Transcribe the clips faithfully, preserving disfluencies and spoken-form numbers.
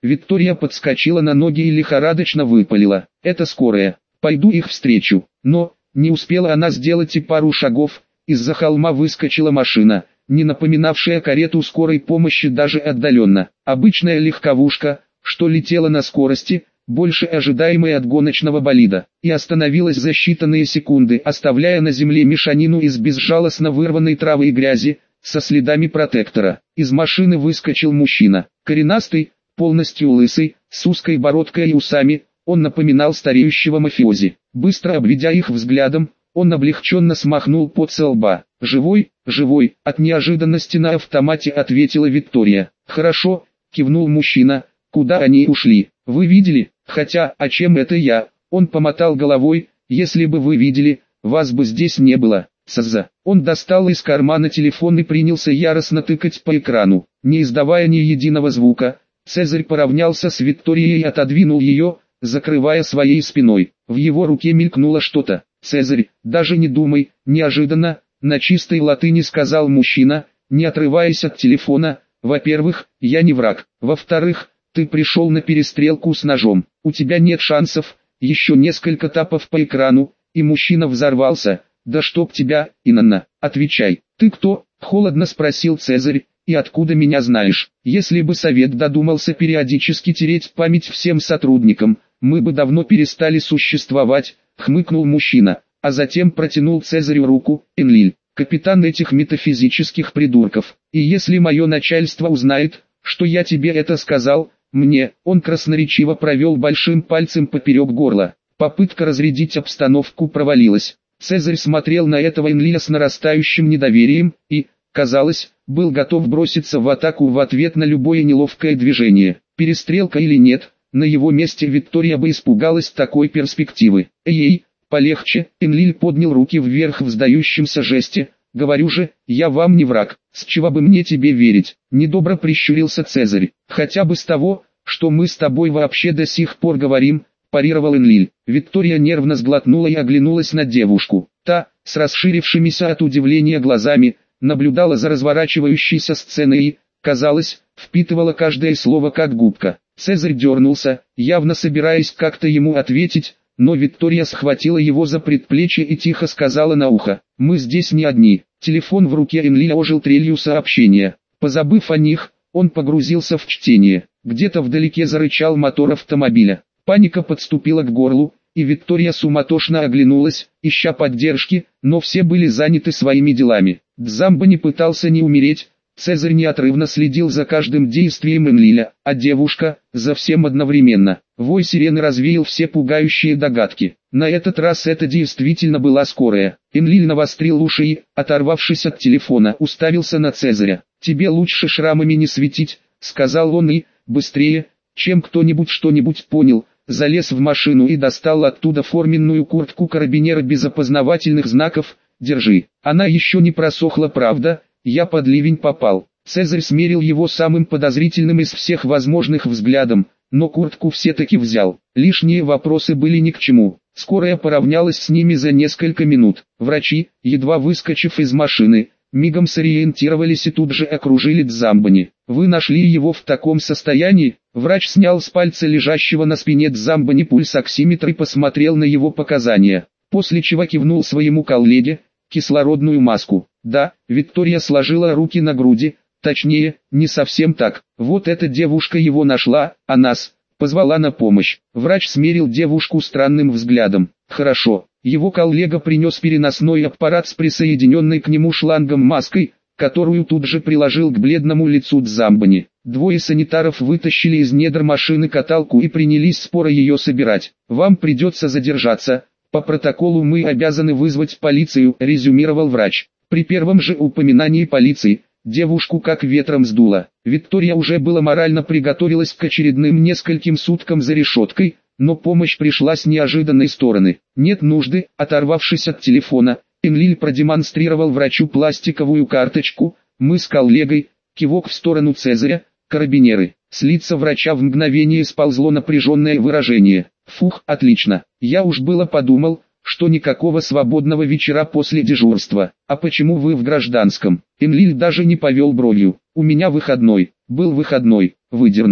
Виктория подскочила на ноги и лихорадочно выпалила: «Это скорая, пойду их встречу». Но, не успела она сделать и пару шагов, из-за холма выскочила машина, не напоминавшая карету скорой помощи даже отдаленно. Обычная легковушка, что летела на скорости, больше ожидаемой от гоночного болида, и остановилась за считанные секунды, оставляя на земле мешанину из безжалостно вырванной травы и грязи, со следами протектора. Из машины выскочил мужчина, коренастый, полностью лысый, с узкой бородкой и усами. Он напоминал стареющего мафиози. Быстро обведя их взглядом, он облегченно смахнул пот со лба. «Живой, живой», — от неожиданности на автомате ответила Виктория. «Хорошо», — кивнул мужчина. «Куда они ушли? Вы видели? Хотя, а чем это я?» Он помотал головой. «Если бы вы видели, вас бы здесь не было». «Саза». Он достал из кармана телефон и принялся яростно тыкать по экрану. Не издавая ни единого звука, Цезарь поравнялся с Викторией и отодвинул ее, закрывая своей спиной. В его руке мелькнуло что-то. «Цезарь, даже не думай», — неожиданно, на чистой латыни сказал мужчина, не отрываясь от телефона. «Во-первых, я не враг. Во-вторых, ты пришел на перестрелку с ножом. У тебя нет шансов». Еще несколько тапов по экрану, и мужчина взорвался. «Да чтоб тебя, Инанна, отвечай». «Ты кто?» — холодно спросил Цезарь. «И откуда меня знаешь?» «Если бы совет додумался периодически тереть память всем сотрудникам, мы бы давно перестали существовать», — хмыкнул мужчина, а затем протянул Цезарю руку. «Энлиль, капитан этих метафизических придурков, и если мое начальство узнает, что я тебе это сказал, мне...» Он красноречиво провел большим пальцем поперек горла. Попытка разрядить обстановку провалилась. Цезарь смотрел на этого Энлиля с нарастающим недоверием и, казалось, был готов броситься в атаку в ответ на любое неловкое движение. Перестрелка или нет, на его месте Виктория бы испугалась такой перспективы. «Эй, полегче», — Энлиль поднял руки вверх в сдающемся жесте. «Говорю же, я вам не враг, с чего бы мне тебе верить?» Недобро прищурился Цезарь. «Хотя бы с того, что мы с тобой вообще до сих пор говорим», — парировал Энлиль. Виктория нервно сглотнула и оглянулась на девушку. Та, с расширившимися от удивления глазами, наблюдала за разворачивающейся сценой и, казалось, впитывала каждое слово как губка. Цезарь дернулся, явно собираясь как-то ему ответить, но Виктория схватила его за предплечье и тихо сказала на ухо: «Мы здесь не одни». Телефон в руке Энлиля ожил трелью сообщения. Позабыв о них, он погрузился в чтение. Где-то вдалеке зарычал мотор автомобиля. Паника подступила к горлу, и Виктория суматошно оглянулась, ища поддержки, но все были заняты своими делами. Дзамба не пытался ни умереть. Цезарь неотрывно следил за каждым действием Энлиля, а девушка — за всем одновременно. Вой сирены развеял все пугающие догадки. На этот раз это действительно была скорая. Энлиль навострил уши и, оторвавшись от телефона, уставился на Цезаря. «Тебе лучше шрамами не светить», — сказал он и, быстрее, чем кто-нибудь что-нибудь понял, залез в машину и достал оттуда форменную куртку карабинера без опознавательных знаков. «Держи, она еще не просохла, правда? Я под ливень попал». Цезарь смерил его самым подозрительным из всех возможных взглядом, но куртку все-таки взял. Лишние вопросы были ни к чему. Скорая поравнялась с ними за несколько минут. Врачи, едва выскочив из машины, мигом сориентировались и тут же окружили Дзамбани. «Вы нашли его в таком состоянии?» Врач снял с пальца лежащего на спине Дзамбани пульсоксиметр и посмотрел на его показания, после чего кивнул своему коллеге: «Кислородную маску». «Да», Виктория сложила руки на груди, точнее, не совсем так. «Вот эта девушка его нашла, а нас позвала на помощь». Врач смерил девушку странным взглядом. «Хорошо». Его коллега принес переносной аппарат с присоединенной к нему шлангом маской, которую тут же приложил к бледному лицу Дзамбани. Двое санитаров вытащили из недр машины каталку и принялись споро ее собирать. «Вам придется задержаться. По протоколу мы обязаны вызвать полицию», — резюмировал врач. При первом же упоминании полиции, девушку как ветром сдуло. Виктория уже было морально приготовилась к очередным нескольким суткам за решеткой, но помощь пришла с неожиданной стороны. «Нет нужды», — оторвавшись от телефона, Энлиль продемонстрировал врачу пластиковую карточку. «Мы с коллегой», кивок в сторону Цезаря, «карабинеры». С лица врача в мгновение сползло напряженное выражение. «Фух, отлично. Я уж было подумал, что никакого свободного вечера после дежурства. А почему вы в гражданском?» Энлиль даже не повел бровью. «У меня выходной». «Был выходной, выдернули».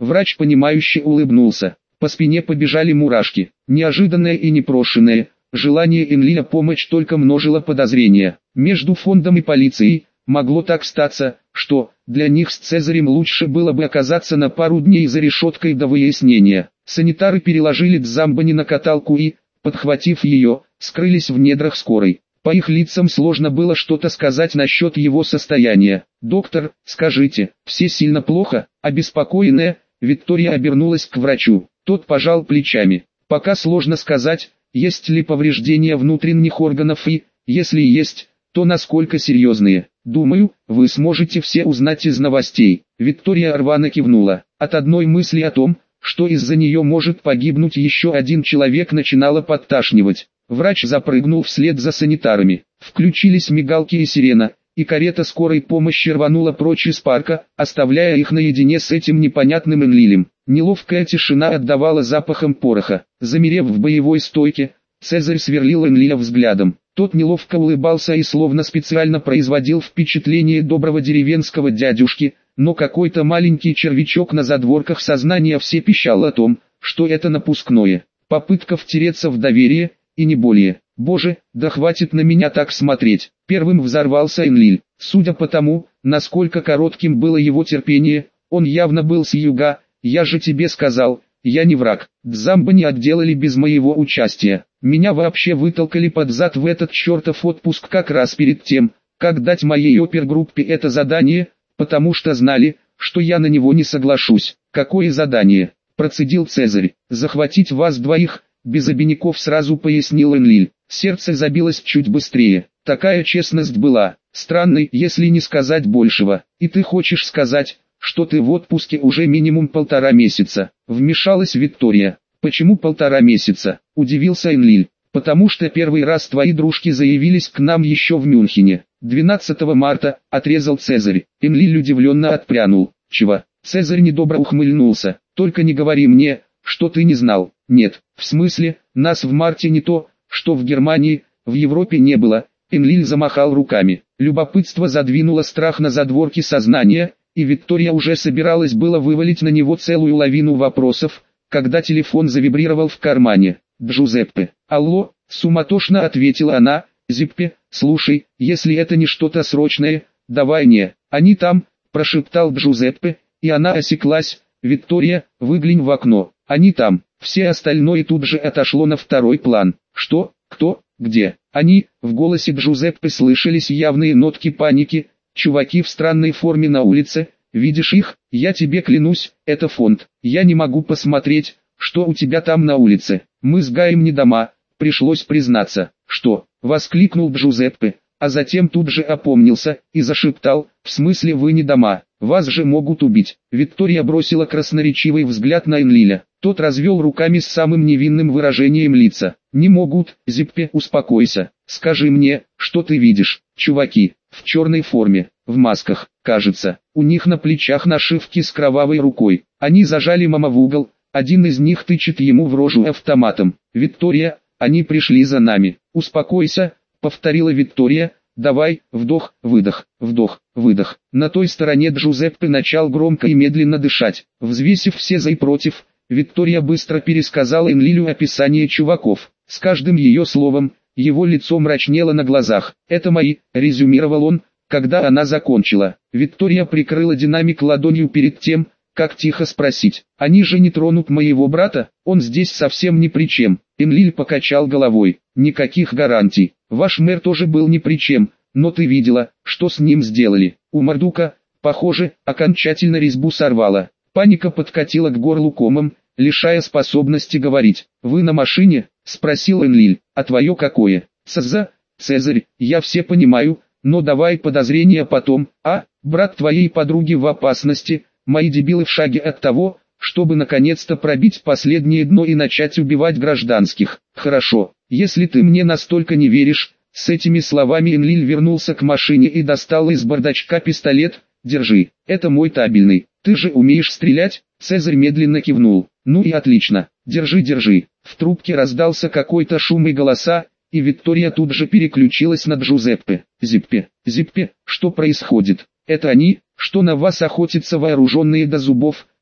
Врач понимающе улыбнулся. По спине побежали мурашки. Неожиданное и непрошенное желание Энлиля помочь только множило подозрения. Между фондом и полицией могло так статься, что для них с Цезарем лучше было бы оказаться на пару дней за решеткой до выяснения. Санитары переложили Дзамбани на каталку и, подхватив ее, скрылись в недрах скорой. По их лицам сложно было что-то сказать насчет его состояния. «Доктор, скажите, все сильно плохо?» Обеспокоенная, Виктория обернулась к врачу. Тот пожал плечами. «Пока сложно сказать, есть ли повреждения внутренних органов и, если есть, то насколько серьезные. Думаю, вы сможете все узнать из новостей». Виктория рвано кивнула. От одной мысли о том, что из-за нее может погибнуть еще один человек, начинало подташнивать. Врач запрыгнул вслед за санитарами. Включились мигалки и сирена, и карета скорой помощи рванула прочь из парка, оставляя их наедине с этим непонятным Энлилем. Неловкая тишина отдавала запахом пороха. Замерев в боевой стойке, Цезарь сверлил Энлиля взглядом. Тот неловко улыбался и словно специально производил впечатление доброго деревенского дядюшки, но какой-то маленький червячок на задворках сознания все пищал о том, что это напускное. Попытка втереться в доверие, и не более. «Боже, да хватит на меня так смотреть!» Первым взорвался Энлиль. Судя по тому, насколько коротким было его терпение, он явно был с юга. «Я же тебе сказал, я не враг. Дзамбани отделали без моего участия. Меня вообще вытолкали под зад в этот чертов отпуск как раз перед тем, как дать моей опергруппе это задание, потому что знали, что я на него не соглашусь». «Какое задание?» – процедил Цезарь. «Захватить вас двоих», – без обиняков сразу пояснил Энлиль. Сердце забилось чуть быстрее. Такая честность была странной, если не сказать большего. «И ты хочешь сказать, что ты в отпуске уже минимум полтора месяца?» – вмешалась Виктория. «Почему полтора месяца?» – удивился Энлиль. «Потому что первый раз твои дружки заявились к нам еще в Мюнхене. двенадцатого марта», – отрезал Цезарь. Энлиль удивленно отпрянул. «Чего?» Цезарь недобро ухмыльнулся. «Только не говори мне, что ты не знал». «Нет, в смысле, нас в марте не то, что в Германии, в Европе не было». Энлиль замахал руками. Любопытство задвинуло страх на задворки сознания, и Виктория уже собиралась было вывалить на него целую лавину вопросов, когда телефон завибрировал в кармане. «Джузеппе». «Алло», — суматошно ответила она. «Зиппе, слушай, если это не что-то срочное, давай не». «Они там», — прошептал Джузеппе, и она осеклась. «Виктория, выглянь в окно. Они там». Все остальное тут же отошло на второй план. «Что? Кто? Где?» «Они», — в голосе Джузеппе слышались явные нотки паники. «Чуваки в странной форме на улице, видишь их? Я тебе клянусь, это фонд. Я не могу посмотреть, что у тебя там на улице. Мы с Гаем не дома», — пришлось признаться. «Что?» — воскликнул Джузеппе, а затем тут же опомнился и зашептал: «В смысле вы не дома? Вас же могут убить». Виктория бросила красноречивый взгляд на Энлиля. Тот развел руками с самым невинным выражением лица. «Не могут, Зиппе, успокойся. Скажи мне, что ты видишь?» «Чуваки, в черной форме, в масках, кажется. У них на плечах нашивки с кровавой рукой. Они зажали мама в угол, один из них тычет ему в рожу автоматом. Виктория, они пришли за нами». «Успокойся», — повторила Виктория. «Давай, вдох, выдох, вдох, выдох». На той стороне Джузеппе начал громко и медленно дышать. Взвесив все за и против, Виктория быстро пересказала Энлилю описание чуваков. С каждым ее словом, его лицо мрачнело на глазах. «Это мои», — резюмировал он, когда она закончила. Виктория прикрыла динамик ладонью перед тем, как тихо спросить: «Они же не тронут моего брата? Он здесь совсем ни при чем». Энлиль покачал головой. «Никаких гарантий. Ваш мэр тоже был ни при чем, но ты видела, что с ним сделали. У Мардука, похоже, окончательно резьбу сорвало». Паника подкатила к горлу комом, лишая способности говорить. «Вы на машине?» — спросил Энлиль. «А твое какое?» «Цза, Цезарь, я все понимаю, но давай подозрения потом. А, брат твоей подруги в опасности, мои дебилы в шаге от того, чтобы наконец-то пробить последнее дно и начать убивать гражданских. Хорошо, если ты мне настолько не веришь». С этими словами Энлиль вернулся к машине и достал из бардачка пистолет. «Держи, это мой табельный. Ты же умеешь стрелять?» Цезарь медленно кивнул. «Ну и отлично. Держи, держи». В трубке раздался какой-то шум и голоса, и Виктория тут же переключилась на Джузеппе. «Зиппе, Зиппе, что происходит? Это они, что на вас охотятся вооруженные до зубов?»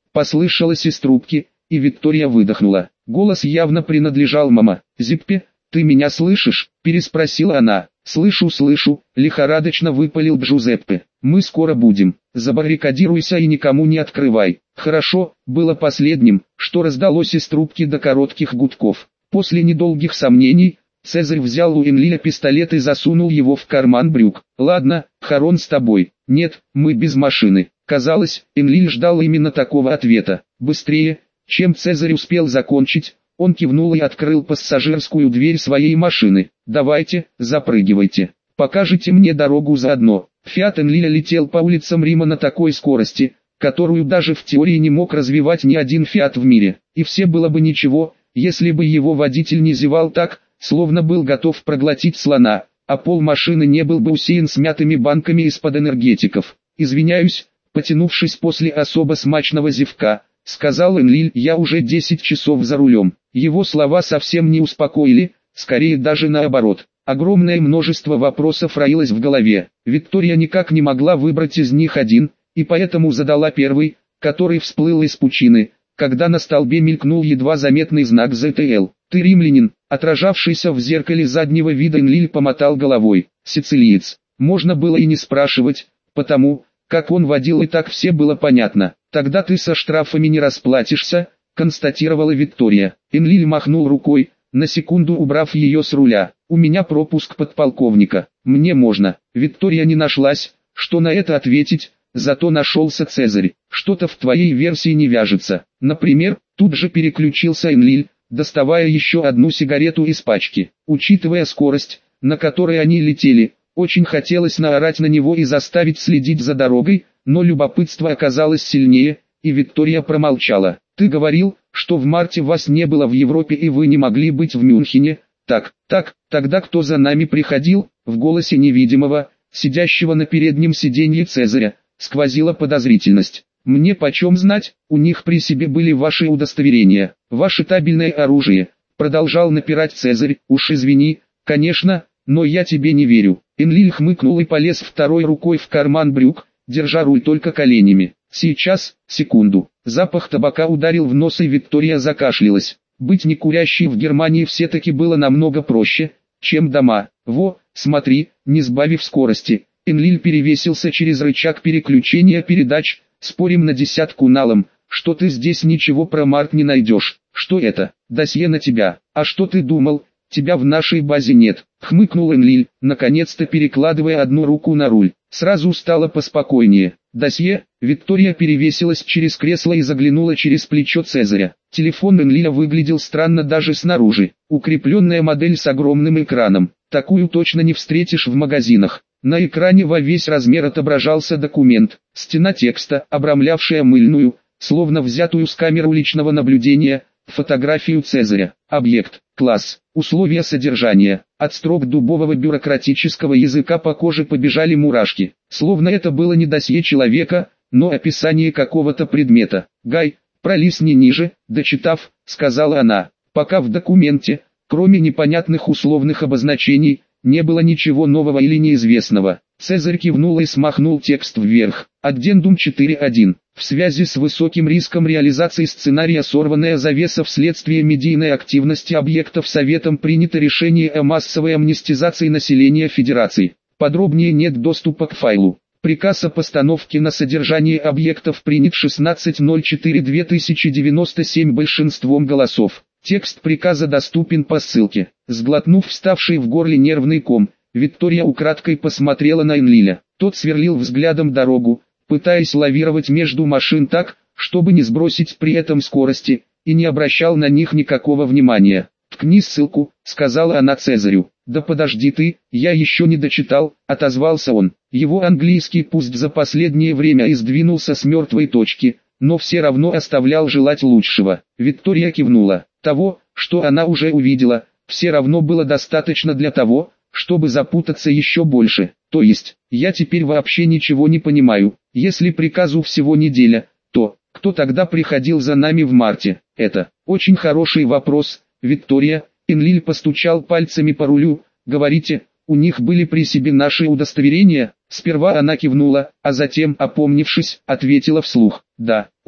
послышалось из трубки, и Виктория выдохнула. Голос явно принадлежал мама. «Зиппе, ты меня слышишь?» – переспросила она. «Слышу, слышу», – лихорадочно выпалил Джузеппе. «Мы скоро будем. Забаррикадируйся и никому не открывай». «Хорошо», было последним, что раздалось из трубки до коротких гудков. После недолгих сомнений, Цезарь взял у Энлиля пистолет и засунул его в карман брюк. «Ладно, Харон с тобой». «Нет, мы без машины». Казалось, Энлиль ждал именно такого ответа. Быстрее, чем Цезарь успел закончить, он кивнул и открыл пассажирскую дверь своей машины. «Давайте, запрыгивайте. Покажите мне дорогу заодно». Фиат Энлиля летел по улицам Рима на такой скорости, которую даже в теории не мог развивать ни один Фиат в мире. И все было бы ничего, если бы его водитель не зевал так, словно был готов проглотить слона, а пол машины не был бы усеян смятыми банками из-под энергетиков. «Извиняюсь», потянувшись после особо смачного зевка, сказал Энлиль, «я уже десять часов за рулем». Его слова совсем не успокоили, скорее даже наоборот. Огромное множество вопросов роилось в голове. Виктория никак не могла выбрать из них один, и поэтому задала первый, который всплыл из пучины, когда на столбе мелькнул едва заметный знак зэ тэ эл. «Ты римлянин», отражавшийся в зеркале заднего вида Энлиль помотал головой. «Сицилиец». Можно было и не спрашивать, потому, как он водил, и так все было понятно. «Тогда ты со штрафами не расплатишься», констатировала Виктория. Энлиль махнул рукой, на секунду убрав ее с руля. «У меня пропуск подполковника, мне можно». Виктория не нашлась, что на это ответить, зато нашелся Цезарь. «Что-то в твоей версии не вяжется. Например», тут же переключился Энлиль, доставая еще одну сигарету из пачки. Учитывая скорость, на которой они летели, очень хотелось наорать на него и заставить следить за дорогой, но любопытство оказалось сильнее, и Виктория промолчала. «Ты говорил, что в марте вас не было в Европе и вы не могли быть в Мюнхене. Так, так, тогда кто за нами приходил?» В голосе невидимого, сидящего на переднем сиденье Цезаря, сквозила подозрительность. «Мне почем знать, у них при себе были ваши удостоверения, ваше табельное оружие», продолжал напирать Цезарь. «Уж извини, конечно, но я тебе не верю». Энлиль хмыкнул и полез второй рукой в карман брюк, держа руль только коленями. «Сейчас, секунду». Запах табака ударил в нос, и Виктория закашлялась. Быть некурящей в Германии все-таки было намного проще, чем дома. «Во, смотри», не сбавив скорости, Энлиль перевесился через рычаг переключения передач. «Спорим на десятку налом, что ты здесь ничего про Март не найдешь». «Что это? Досье на тебя. А что ты думал? Тебя в нашей базе нет», хмыкнул Энлиль, наконец-то перекладывая одну руку на руль. Сразу стало поспокойнее. «Досье?» Виктория перевесилась через кресло и заглянула через плечо Цезаря. Телефон Энлиля выглядел странно даже снаружи. Укрепленная модель с огромным экраном. Такую точно не встретишь в магазинах. На экране во весь размер отображался документ. Стена текста, обрамлявшая мыльную, словно взятую с камеры личного наблюдения, фотографию Цезаря. Объект, класс, условия содержания. От строк дубового бюрократического языка по коже побежали мурашки. Словно это было не досье человека, но описание какого-то предмета. «Гай, пролистни ниже», дочитав, сказала она. Пока в документе, кроме непонятных условных обозначений, не было ничего нового или неизвестного. Цезарь кивнул и смахнул текст вверх. Аддендум четыре точка один. В связи с высоким риском реализации сценария «Сорванная завеса» вследствие медийной активности объектов Советом принято решение о массовой амнистизации населения Федерации. Подробнее нет доступа к файлу. Приказ о постановке на содержание объектов принят шестнадцатого апреля две тысячи девяносто семь большинством голосов. Текст приказа доступен по ссылке. Сглотнув вставший в горле нервный ком, Виктория украдкой посмотрела на Энлиля. Тот сверлил взглядом дорогу, пытаясь лавировать между машин так, чтобы не сбросить при этом скорости, и не обращал на них никакого внимания. «Ткни ссылку», — сказала она Цезарю. «Да подожди ты, я еще не дочитал», — отозвался он. Его английский пусть за последнее время и сдвинулся с мертвой точки, но все равно оставлял желать лучшего. Виктория кивнула. Того, что она уже увидела, все равно было достаточно для того, чтобы запутаться еще больше. То есть, я теперь вообще ничего не понимаю. Если приказу всего неделя, то кто тогда приходил за нами в марте? Это очень хороший вопрос, Виктория. Энлиль постучал пальцами по рулю. Говорите, у них были при себе наши удостоверения? Сперва она кивнула, а затем, опомнившись, ответила вслух. Да,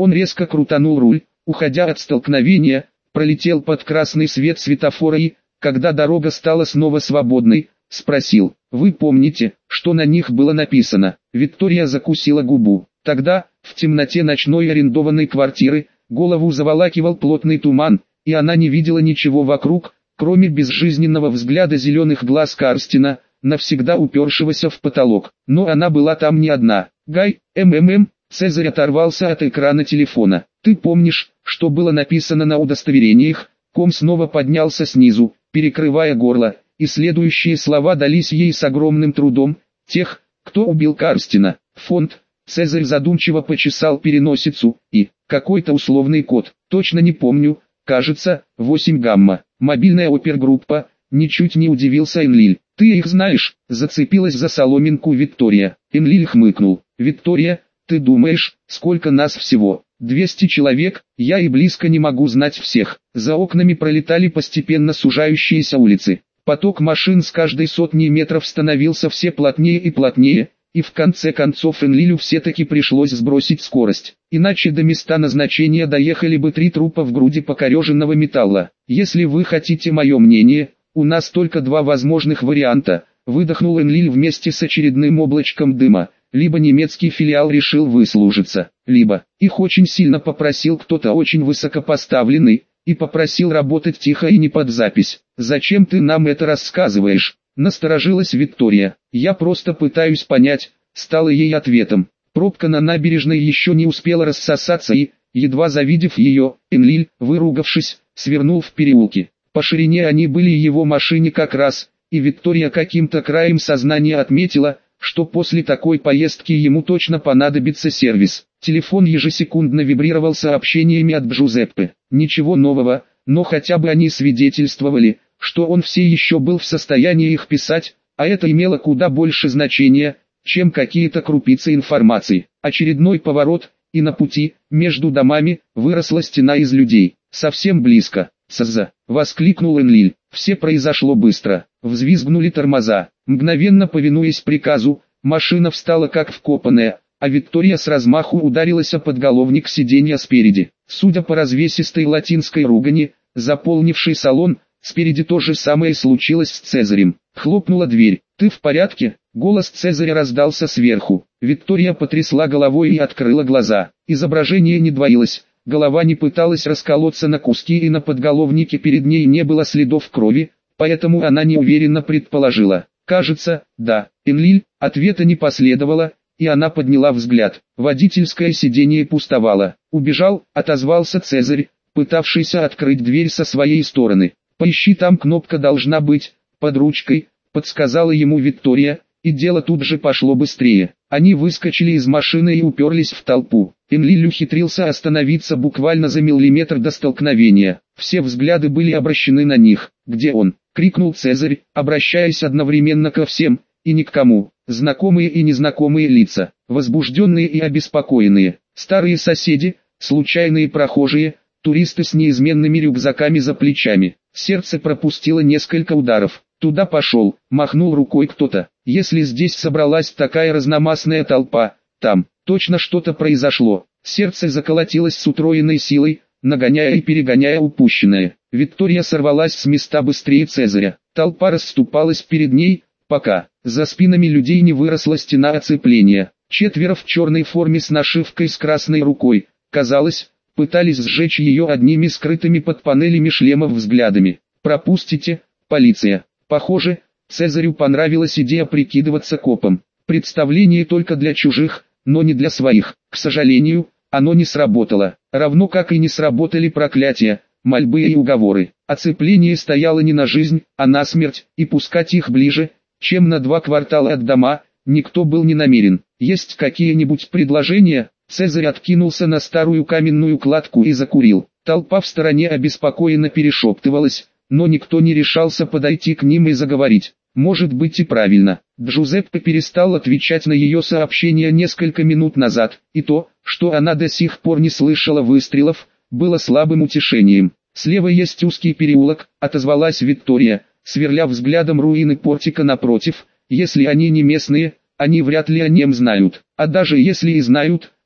Он резко крутанул руль, уходя от столкновения, пролетел под красный свет светофора и, когда дорога стала снова свободной, спросил: «Вы помните, что на них было написано?» Виктория закусила губу. Тогда, в темноте ночной арендованной квартиры, голову заволакивал плотный туман, и она не видела ничего вокруг, кроме безжизненного взгляда зеленых глаз Карстина, навсегда упершегося в потолок. Но она была там не одна. «Гай, МММ», Цезарь оторвался от экрана телефона. «Ты помнишь, что было написано на удостоверениях?» Ком снова поднялся снизу, перекрывая горло, и следующие слова дались ей с огромным трудом. «Тех, кто убил Карстина. Фонд». Цезарь задумчиво почесал переносицу, и, какой-то условный код, точно не помню, кажется, восемь гамма. Мобильная опергруппа, ничуть не удивился Энлиль. «Ты их знаешь?» Зацепилась за соломинку Виктория. Энлиль хмыкнул. «Виктория, ты думаешь, сколько нас всего? двести человек, я и близко не могу знать всех». За окнами пролетали постепенно сужающиеся улицы. Поток машин с каждой сотни метров становился все плотнее и плотнее, и в конце концов Энлилю все-таки пришлось сбросить скорость. Иначе до места назначения доехали бы три трупа в груди покореженного металла. «Если вы хотите мое мнение, у нас только два возможных варианта», выдохнул Энлиль вместе с очередным облачком дыма. Либо немецкий филиал решил выслужиться, либо их очень сильно попросил кто-то очень высокопоставленный, и попросил работать тихо и не под запись. «Зачем ты нам это рассказываешь?» Насторожилась Виктория. «Я просто пытаюсь понять», стало ей ответом. Пробка на набережной еще не успела рассосаться и, едва завидев ее, Энлиль, выругавшись, свернул в переулки. По ширине они были его машине как раз, и Виктория каким-то краем сознания отметила, что после такой поездки ему точно понадобится сервис. Телефон ежесекундно вибрировал сообщениями от Джузеппе. Ничего нового, но хотя бы они свидетельствовали, что он все еще был в состоянии их писать, а это имело куда больше значения, чем какие-то крупицы информации. Очередной поворот, и на пути, между домами, выросла стена из людей. Совсем близко. «Цза!» — воскликнул Энлиль. Все произошло быстро. Взвизгнули тормоза. Мгновенно повинуясь приказу, машина встала как вкопанная, а Виктория с размаху ударилась о подголовник сиденья спереди. Судя по развесистой латинской ругани, заполнившей салон, спереди то же самое случилось с Цезарем. Хлопнула дверь. «Ты в порядке?» Голос Цезаря раздался сверху. Виктория потрясла головой и открыла глаза. Изображение не двоилось. Голова не пыталась расколоться на куски, и на подголовнике перед ней не было следов крови, поэтому она неуверенно предположила: «Кажется, да». Энлиль, ответа не последовало, и она подняла взгляд. Водительское сиденье пустовало. «Убежал», — отозвался Цезарь, пытавшийся открыть дверь со своей стороны. «Поищи, там кнопка должна быть, под ручкой», — подсказала ему Виктория, и дело тут же пошло быстрее. Они выскочили из машины и уперлись в толпу. Энлиль ухитрился остановиться буквально за миллиметр до столкновения. Все взгляды были обращены на них. «Где он?» — крикнул Цезарь, обращаясь одновременно ко всем, и ни к кому. Знакомые и незнакомые лица, возбужденные и обеспокоенные, старые соседи, случайные прохожие, туристы с неизменными рюкзаками за плечами. Сердце пропустило несколько ударов. «Туда пошел», — махнул рукой кто-то. «Если здесь собралась такая разномастная толпа, там точно что-то произошло». Сердце заколотилось с утроенной силой, нагоняя и перегоняя упущенное. Виктория сорвалась с места быстрее Цезаря. Толпа расступалась перед ней, пока за спинами людей не выросла стена оцепления. Четверо в черной форме с нашивкой с красной рукой, казалось, пытались сжечь ее одними скрытыми под панелями шлемов взглядами. «Пропустите, полиция!» Похоже, Цезарю понравилась идея прикидываться копом. Представление только для чужих, но не для своих. К сожалению, оно не сработало. Равно как и не сработали проклятия, мольбы и уговоры. Оцепление стояло не на жизнь, а на смерть, и пускать их ближе, чем на два квартала от дома, никто был не намерен. «Есть какие-нибудь предложения?» Цезарь откинулся на старую каменную кладку и закурил. Толпа в стороне обеспокоенно перешептывалась, но никто не решался подойти к ним и заговорить. Может быть и правильно. Джузеппе перестал отвечать на ее сообщения несколько минут назад, и то, что она до сих пор не слышала выстрелов, было слабым утешением. «Слева есть узкий переулок», — отозвалась Виктория, сверля взглядом руины портика напротив. «Если они не местные, они вряд ли о нем знают. А даже если и знают,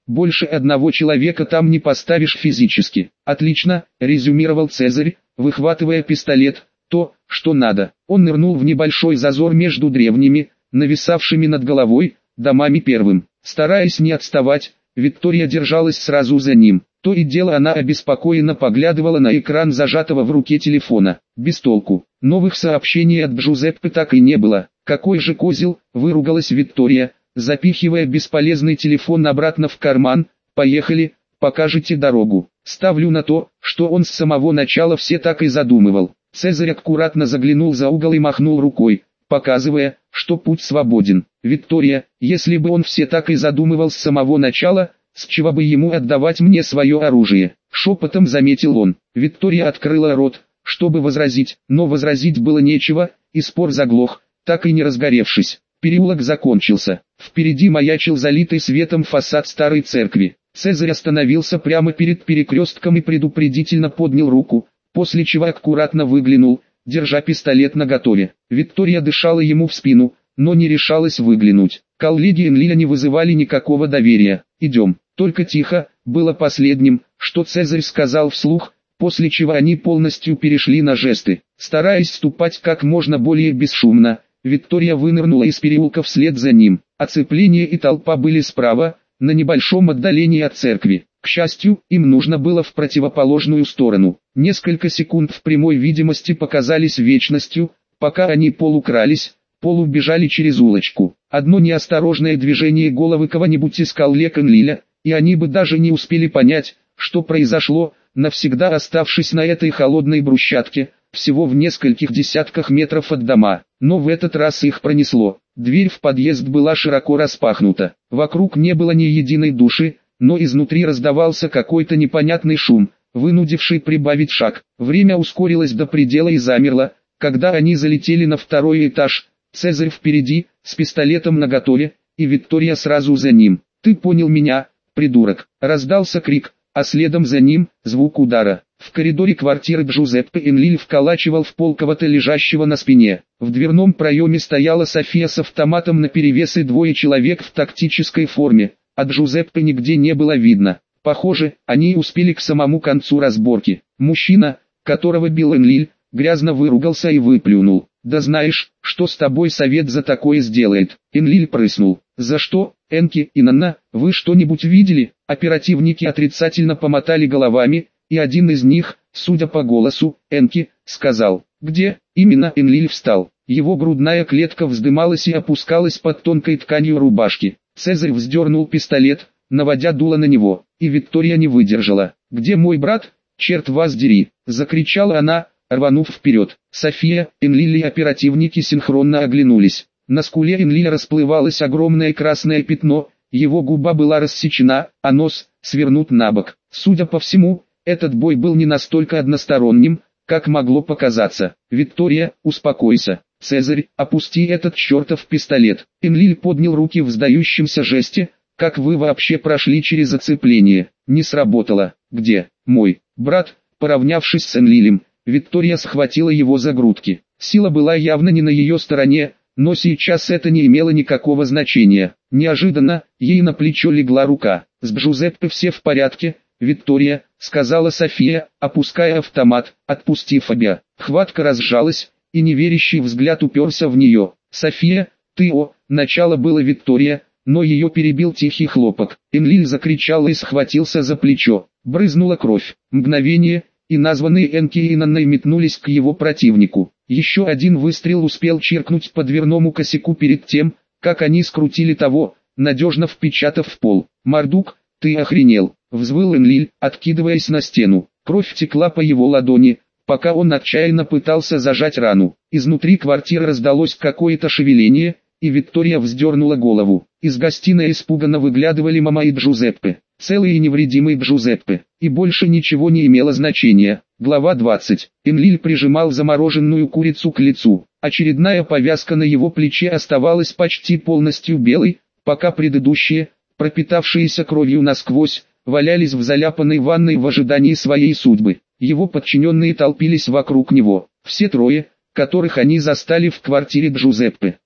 больше одного человека там не поставишь физически. Отлично, резюмировал Цезарь, выхватывая пистолет, то, что надо. Он нырнул в небольшой зазор между древними, нависавшими над головой, домами первым. Стараясь не отставать, Виктория держалась сразу за ним. То и дело она обеспокоенно поглядывала на экран зажатого в руке телефона. Без толку. Новых сообщений от Джузеппе так и не было. «Какой же козел!» – выругалась Виктория, запихивая бесполезный телефон обратно в карман. «Поехали, покажете дорогу». Ставлю на то, что он с самого начала все так и задумывал. Цезарь аккуратно заглянул за угол и махнул рукой, показывая, что путь свободен. «Виктория, если бы он все так и задумывал с самого начала, с чего бы ему отдавать мне свое оружие?» Шепотом заметил он. Виктория открыла рот, чтобы возразить, но возразить было нечего, и спор заглох, так и не разгоревшись. Переулок закончился. Впереди маячил залитый светом фасад старой церкви. Цезарь остановился прямо перед перекрестком и предупредительно поднял руку, после чего аккуратно выглянул, держа пистолет наготове. Виктория дышала ему в спину, но не решалась выглянуть. Коллеги Энлиля не вызывали никакого доверия. «Идем, только тихо», было последним, что Цезарь сказал вслух, после чего они полностью перешли на жесты. Стараясь ступать как можно более бесшумно, Виктория вынырнула из переулка вслед за ним. Оцепление и толпа были справа, на небольшом отдалении от церкви. К счастью, им нужно было в противоположную сторону. Несколько секунд в прямой видимости показались вечностью, пока они полукрались, полубежали через улочку. Одно неосторожное движение головы кого-нибудь из коллег Энлиля, и они бы даже не успели понять, что произошло, навсегда оставшись на этой холодной брусчатке, всего в нескольких десятках метров от дома. Но в этот раз их пронесло. Дверь в подъезд была широко распахнута. Вокруг не было ни единой души, но изнутри раздавался какой-то непонятный шум, вынудивший прибавить шаг. Время ускорилось до предела и замерло, когда они залетели на второй этаж. Цезарь впереди, с пистолетом наготове, и Виктория сразу за ним. «Ты понял меня, придурок!» Раздался крик, а следом за ним звук удара. В коридоре квартиры Джузеппе Энлиль вколачивал в пол кого-то лежащего на спине. В дверном проеме стояла София с автоматом наперевес и двое человек в тактической форме, а Джузеппе нигде не было видно. Похоже, они успели к самому концу разборки. Мужчина, которого бил Энлиль, грязно выругался и выплюнул. «Да знаешь, что с тобой совет за такое сделает?» Энлиль прыснул. «За что, Энки и Нанна, вы что-нибудь видели?» Оперативники отрицательно помотали головами, и один из них, судя по голосу, Энки, сказал: «Где?» Именно Энлиль встал. Его грудная клетка вздымалась и опускалась под тонкой тканью рубашки. Цезарь вздернул пистолет, наводя дуло на него, и Виктория не выдержала. «Где мой брат? Черт вас дери!» — закричала она, рванув вперед. София, Энлиль и оперативники синхронно оглянулись. На скуле Энлиля расплывалось огромное красное пятно, его губа была рассечена, а нос свернут на бок. Судя по всему, этот бой был не настолько односторонним, как могло показаться. «Виктория, успокойся. Цезарь, опусти этот чертов пистолет». Энлиль поднял руки в сдающемся жесте. «Как вы вообще прошли через оцепление?» «Не сработало». «Где мой брат?» Поравнявшись с Энлилем, Виктория схватила его за грудки. Сила была явно не на ее стороне, но сейчас это не имело никакого значения. Неожиданно, ей на плечо легла рука. «С Джузеппе все в порядке, Виктория», — сказала София, опуская автомат. Отпустив Фабиа, хватка разжалась, и неверящий взгляд уперся в нее. «София, ты о...» Начало было Виктория, но ее перебил тихий хлопок. Энлиль закричал и схватился за плечо. Брызнула кровь. Мгновение, и названные Энки и Нанной метнулись к его противнику. Еще один выстрел успел чиркнуть по дверному косяку перед тем, как они скрутили того, надежно впечатав в пол. «Мордук, ты охренел!» — взвыл Энлиль, откидываясь на стену. Кровь текла по его ладони, пока он отчаянно пытался зажать рану. Изнутри квартиры раздалось какое-то шевеление, и Виктория вздернула голову. Из гостиной испуганно выглядывали мама и Джузеппе. Целый и невредимый Джузеппе. И больше ничего не имело значения. Глава двадцать. Энлиль прижимал замороженную курицу к лицу. Очередная повязка на его плече оставалась почти полностью белой, пока предыдущие, пропитавшиеся кровью насквозь, валялись в заляпанной ванной в ожидании своей судьбы. Его подчиненные толпились вокруг него. Все трое, которых они застали в квартире Джузеппе,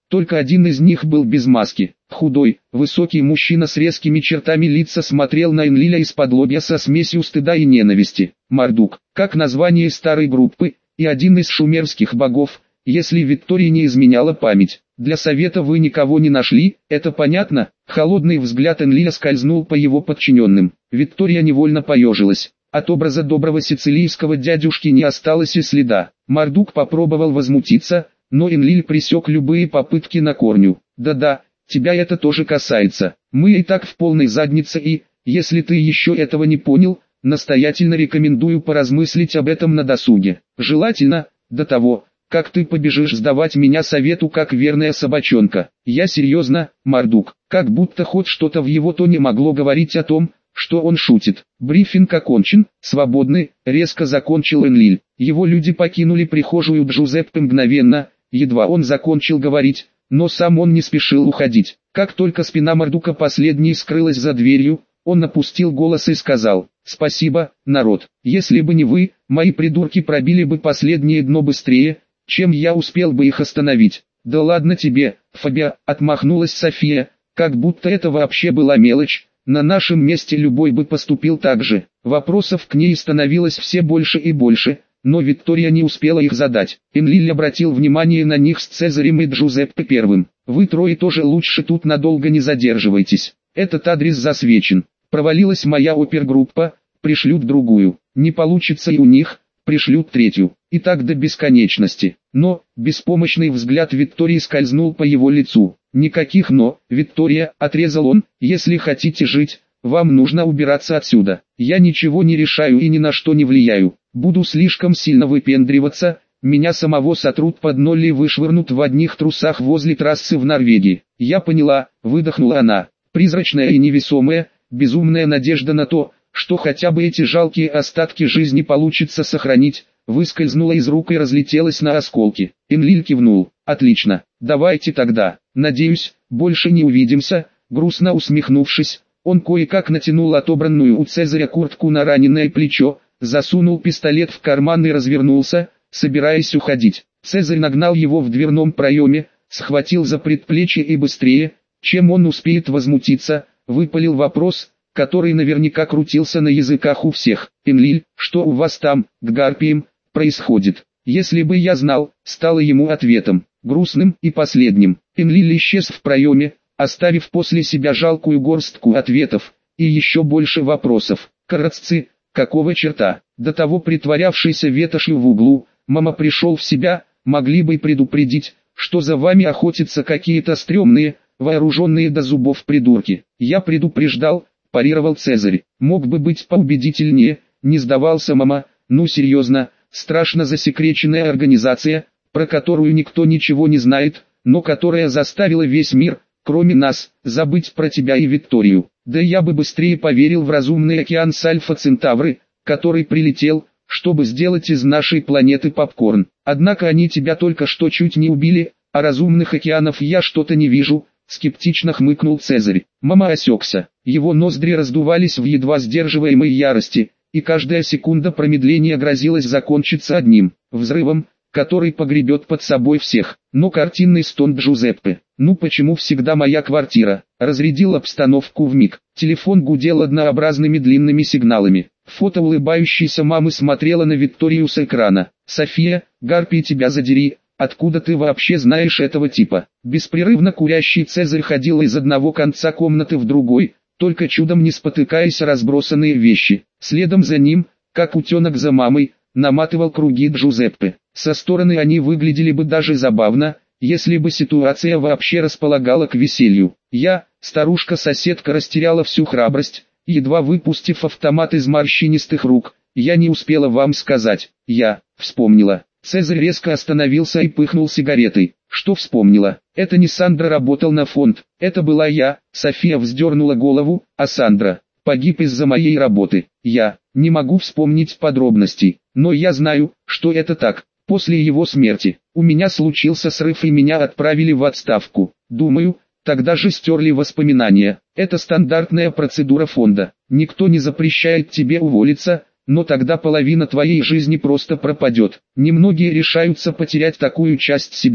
только один из них был без маски. Худой, высокий мужчина с резкими чертами лица смотрел на Энлиля из-под лобья со смесью стыда и ненависти. Мардук, как название старой группы, и один из шумерских богов, если Виктории не изменяла память. Для совета вы никого не нашли, это понятно? Холодный взгляд Энлиля скользнул по его подчиненным. Виктория невольно поежилась. От образа доброго сицилийского дядюшки не осталось и следа. Мардук попробовал возмутиться, но Энлиль пресек любые попытки на корню. Да-да, тебя это тоже касается. Мы и так в полной заднице и, если ты еще этого не понял, настоятельно рекомендую поразмыслить об этом на досуге. Желательно, до того, как ты побежишь сдавать меня совету как верная собачонка. Я серьезно, Мардук, как будто хоть что-то в его тоне могло говорить о том, что он шутит. Брифинг окончен, свободны, резко закончил Энлиль. Его люди покинули прихожую Джузеппе мгновенно, едва он закончил говорить, но сам он не спешил уходить. Как только спина Мардука последней скрылась за дверью, он опустил голос и сказал: «Спасибо, народ. Если бы не вы, мои придурки пробили бы последнее дно быстрее, чем я успел бы их остановить». «Да ладно тебе, Фабия», — отмахнулась София, как будто это вообще была мелочь. На нашем месте любой бы поступил так же. Вопросов к ней становилось все больше и больше, но Виктория не успела их задать. Энлиль обратил внимание на них с Цезарем и Джузеппе первым. «Вы трое тоже лучше тут надолго не задерживайтесь. Этот адрес засвечен. Провалилась моя опергруппа, пришлют другую. Не получится и у них, пришлют третью. И так до бесконечности». Но, беспомощный взгляд Виктории скользнул по его лицу. «Никаких «но», Виктория», — отрезал он, — «если хотите жить, вам нужно убираться отсюда. Я ничего не решаю и ни на что не влияю. Буду слишком сильно выпендриваться, меня самого сотрут под ноль и вышвырнут в одних трусах возле трассы в Норвегии». «Я поняла», — выдохнула она. Призрачная и невесомая, безумная надежда на то, что хотя бы эти жалкие остатки жизни получится сохранить, выскользнула из рук и разлетелась на осколки. Энлиль кивнул. «Отлично, давайте тогда. Надеюсь, больше не увидимся». Грустно усмехнувшись, он кое-как натянул отобранную у Цезаря куртку на раненое плечо, засунул пистолет в карман и развернулся, собираясь уходить. Цезарь нагнал его в дверном проеме, схватил за предплечье и быстрее, чем он успеет возмутиться, выпалил вопрос, который наверняка крутился на языках у всех. «Энлиль, что у вас там, к гарпиям, происходит?» «Если бы я знал», стало ему ответом, грустным и последним. Энлиль исчез в проеме, оставив после себя жалкую горстку ответов, и еще больше вопросов. «Караццы, какого черта?» До того притворявшийся ветошью в углу, мама пришел в себя, могли бы предупредить, что за вами охотятся какие-то стрёмные, вооруженные до зубов придурки. «Я предупреждал», парировал Цезарь. «Мог бы быть поубедительнее», не сдавался мама. «Ну серьезно, страшно засекреченная организация, про которую никто ничего не знает, но которая заставила весь мир, кроме нас, забыть про тебя и Викторию. Да я бы быстрее поверил в разумный океан с Альфа Центавры, который прилетел, чтобы сделать из нашей планеты попкорн. Однако они тебя только что чуть не убили, а разумных океанов я что-то не вижу», скептично хмыкнул Цезарь. Мама осекся. Его ноздри раздувались в едва сдерживаемой ярости, и каждая секунда промедления грозилась закончиться одним взрывом, который погребет под собой всех. Но картинный стон Джузеппе: «Ну почему всегда моя квартира?» разрядил обстановку вмиг. Телефон гудел однообразными длинными сигналами. Фото улыбающейся мамы смотрела на Викторию с экрана. «София, гарпий тебя задери, откуда ты вообще знаешь этого типа?» Беспрерывно курящий Цезарь ходил из одного конца комнаты в другой, только чудом не спотыкаясь о разбросанные вещи. Следом за ним, как утенок за мамой, наматывал круги Джузеппе. Со стороны они выглядели бы даже забавно, если бы ситуация вообще располагала к веселью. «Я», старушка-соседка растеряла всю храбрость, едва выпустив автомат из морщинистых рук. «Я не успела вам сказать, я, вспомнила». Цезарь резко остановился и пыхнул сигаретой. «Что вспомнила? Это не Сандра работал на фонд, это была я». София вздернула голову. «А Сандра погиб из-за моей работы. Я не могу вспомнить подробностей, но я знаю, что это так. После его смерти у меня случился срыв и меня отправили в отставку. Думаю, тогда же стерли воспоминания. Это стандартная процедура фонда. Никто не запрещает тебе уволиться, но тогда половина твоей жизни просто пропадет. Немногие решаются потерять такую часть себя».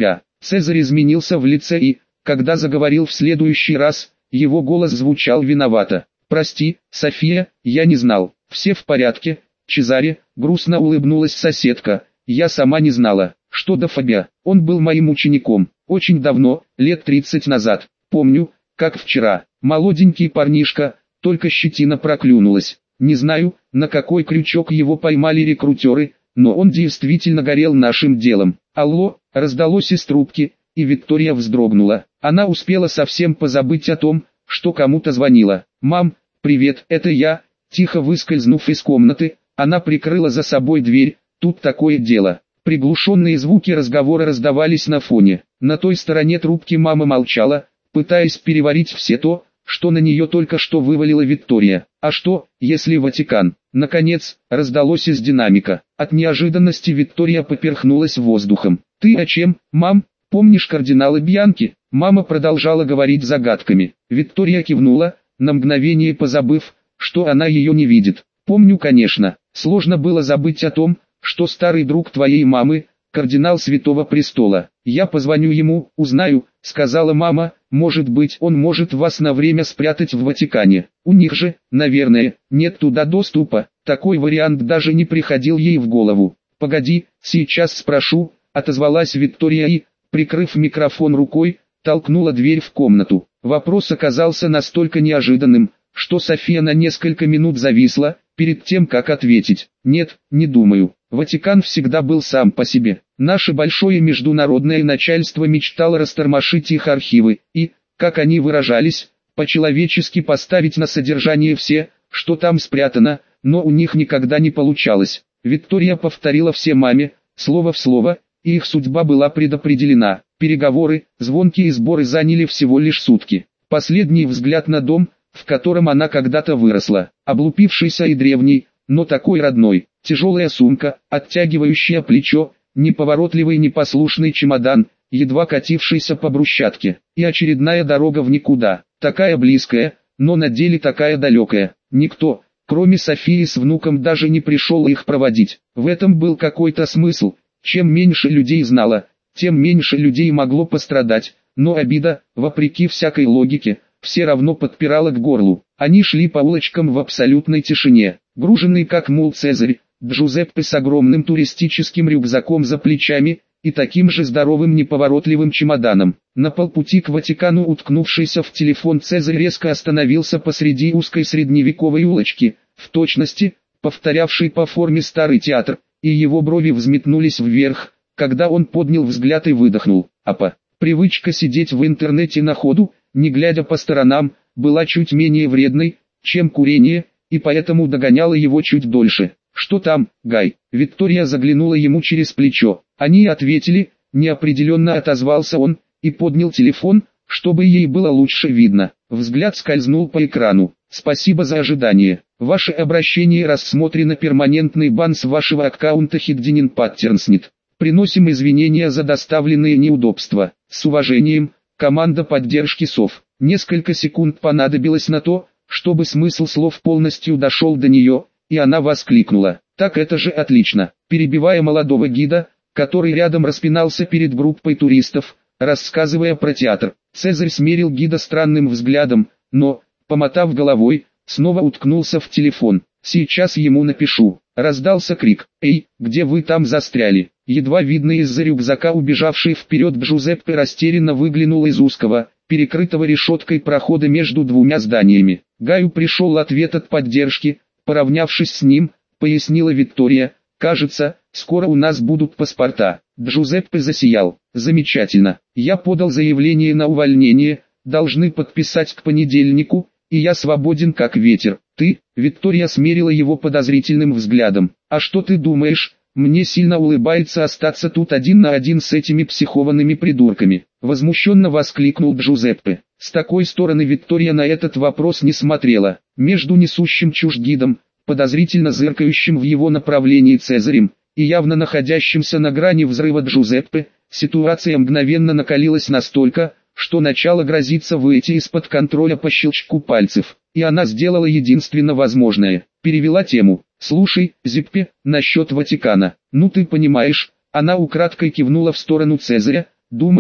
Цезарь изменился в лице и, когда заговорил в следующий раз, его голос звучал виновато. «Прости, София, я не знал. Все в порядке, Чезаре», — грустно улыбнулась соседка. «Я сама не знала, что до Фабиа. Он был моим учеником. Очень давно, лет тридцать назад. Помню, как вчера. Молоденький парнишка, только щетина проклюнулась. Не знаю, на какой крючок его поймали рекрутеры, но он действительно горел нашим делом». «Алло», — раздалось из трубки, и Виктория вздрогнула. Она успела совсем позабыть о том, что кому-то звонила. «Мам, привет, это я». Тихо выскользнув из комнаты, она прикрыла за собой дверь. «Тут такое дело». Приглушенные звуки разговора раздавались на фоне. На той стороне трубки мама молчала, пытаясь переварить все то, что на нее только что вывалила Виктория. «А что, если Ватикан?» Наконец, раздалось из динамика. От неожиданности Виктория поперхнулась воздухом. «Ты о чем, мам? Помнишь кардинала Бьянки?» Мама продолжала говорить загадками. Виктория кивнула, на мгновение позабыв, что она ее не видит. «Помню, конечно. Сложно было забыть о том, что старый друг твоей мамы, кардинал Святого Престола. Я позвоню ему, узнаю», — сказала мама. «Может быть, он может вас на время спрятать в Ватикане. У них же, наверное, нет туда доступа». Такой вариант даже не приходил ей в голову. «Погоди, сейчас спрошу», — отозвалась Виктория и, прикрыв микрофон рукой, толкнула дверь в комнату. Вопрос оказался настолько неожиданным, что София на несколько минут зависла, перед тем как ответить. «Нет, не думаю. Ватикан всегда был сам по себе. Наше большое международное начальство мечтало растормошить их архивы и, как они выражались, по-человечески поставить на содержание все, что там спрятано, но у них никогда не получалось». Виктория повторила все маме, слово в слово, и их судьба была предопределена. Переговоры, звонкие сборы заняли всего лишь сутки. Последний взгляд на дом, в котором она когда-то выросла, облупившийся и древний, но такой родной, тяжелая сумка, оттягивающая плечо, неповоротливый непослушный чемодан, едва катившийся по брусчатке, и очередная дорога в никуда, такая близкая, но на деле такая далекая. Никто, кроме Софии с внуком, даже не пришел их проводить. В этом был какой-то смысл. Чем меньше людей знало, тем меньше людей могло пострадать, но обида, вопреки всякой логике, все равно подпирала к горлу. Они шли по улочкам в абсолютной тишине, груженный как мул Цезарь, Джузеппе с огромным туристическим рюкзаком за плечами и таким же здоровым неповоротливым чемоданом. На полпути к Ватикану, уткнувшийся в телефон, Цезарь резко остановился посреди узкой средневековой улочки, в точности, повторявшей по форме старый театр, и его брови взметнулись вверх, когда он поднял взгляд и выдохнул. Апа. Привычка сидеть в интернете на ходу, не глядя по сторонам, была чуть менее вредной, чем курение, и поэтому догоняла его чуть дольше. «Что там, Гай?» Виктория заглянула ему через плечо. Они ответили, неопределенно отозвался он, и поднял телефон, чтобы ей было лучше видно. Взгляд скользнул по экрану. «Спасибо за ожидание. Ваше обращение рассмотрено, перманентный бан с вашего аккаунта Хиддинин Паттернснит. Приносим извинения за доставленные неудобства. С уважением, команда поддержки СОВ». Несколько секунд понадобилось на то, чтобы смысл слов полностью дошел до нее, и она воскликнула: «Так это же отлично!» Перебивая молодого гида, который рядом распинался перед группой туристов, рассказывая про театр, Цезарь смерил гида странным взглядом, но, помотав головой, снова уткнулся в телефон. «Сейчас ему напишу». Раздался крик: «Эй, где вы там застряли?» Едва видный из-за рюкзака убежавший вперед Джузеппе растерянно выглянул из узкого, перекрытого решеткой прохода между двумя зданиями. Гаю пришел ответ от поддержки. Поравнявшись с ним, пояснила Виктория: «Кажется, скоро у нас будут паспорта». Джузеппе засиял: «Замечательно. Я подал заявление на увольнение, должны подписать к понедельнику, и я свободен как ветер». «Ты?» — Виктория смерила его подозрительным взглядом. «А что ты думаешь? Мне сильно улыбается остаться тут один на один с этими психованными придурками», — возмущенно воскликнул Джузеппе. С такой стороны Виктория на этот вопрос не смотрела. Между несущим чушь гидом, подозрительно зыркающим в его направлении Цезарем, и явно находящимся на грани взрыва Джузеппе, ситуация мгновенно накалилась настолько, что начало грозиться выйти из-под контроля по щелчку пальцев. И она сделала единственно возможное. Перевела тему. «Слушай, Зиппе, насчет Ватикана. Ну ты понимаешь». Она украдкой кивнула в сторону Цезаря. «Думаю,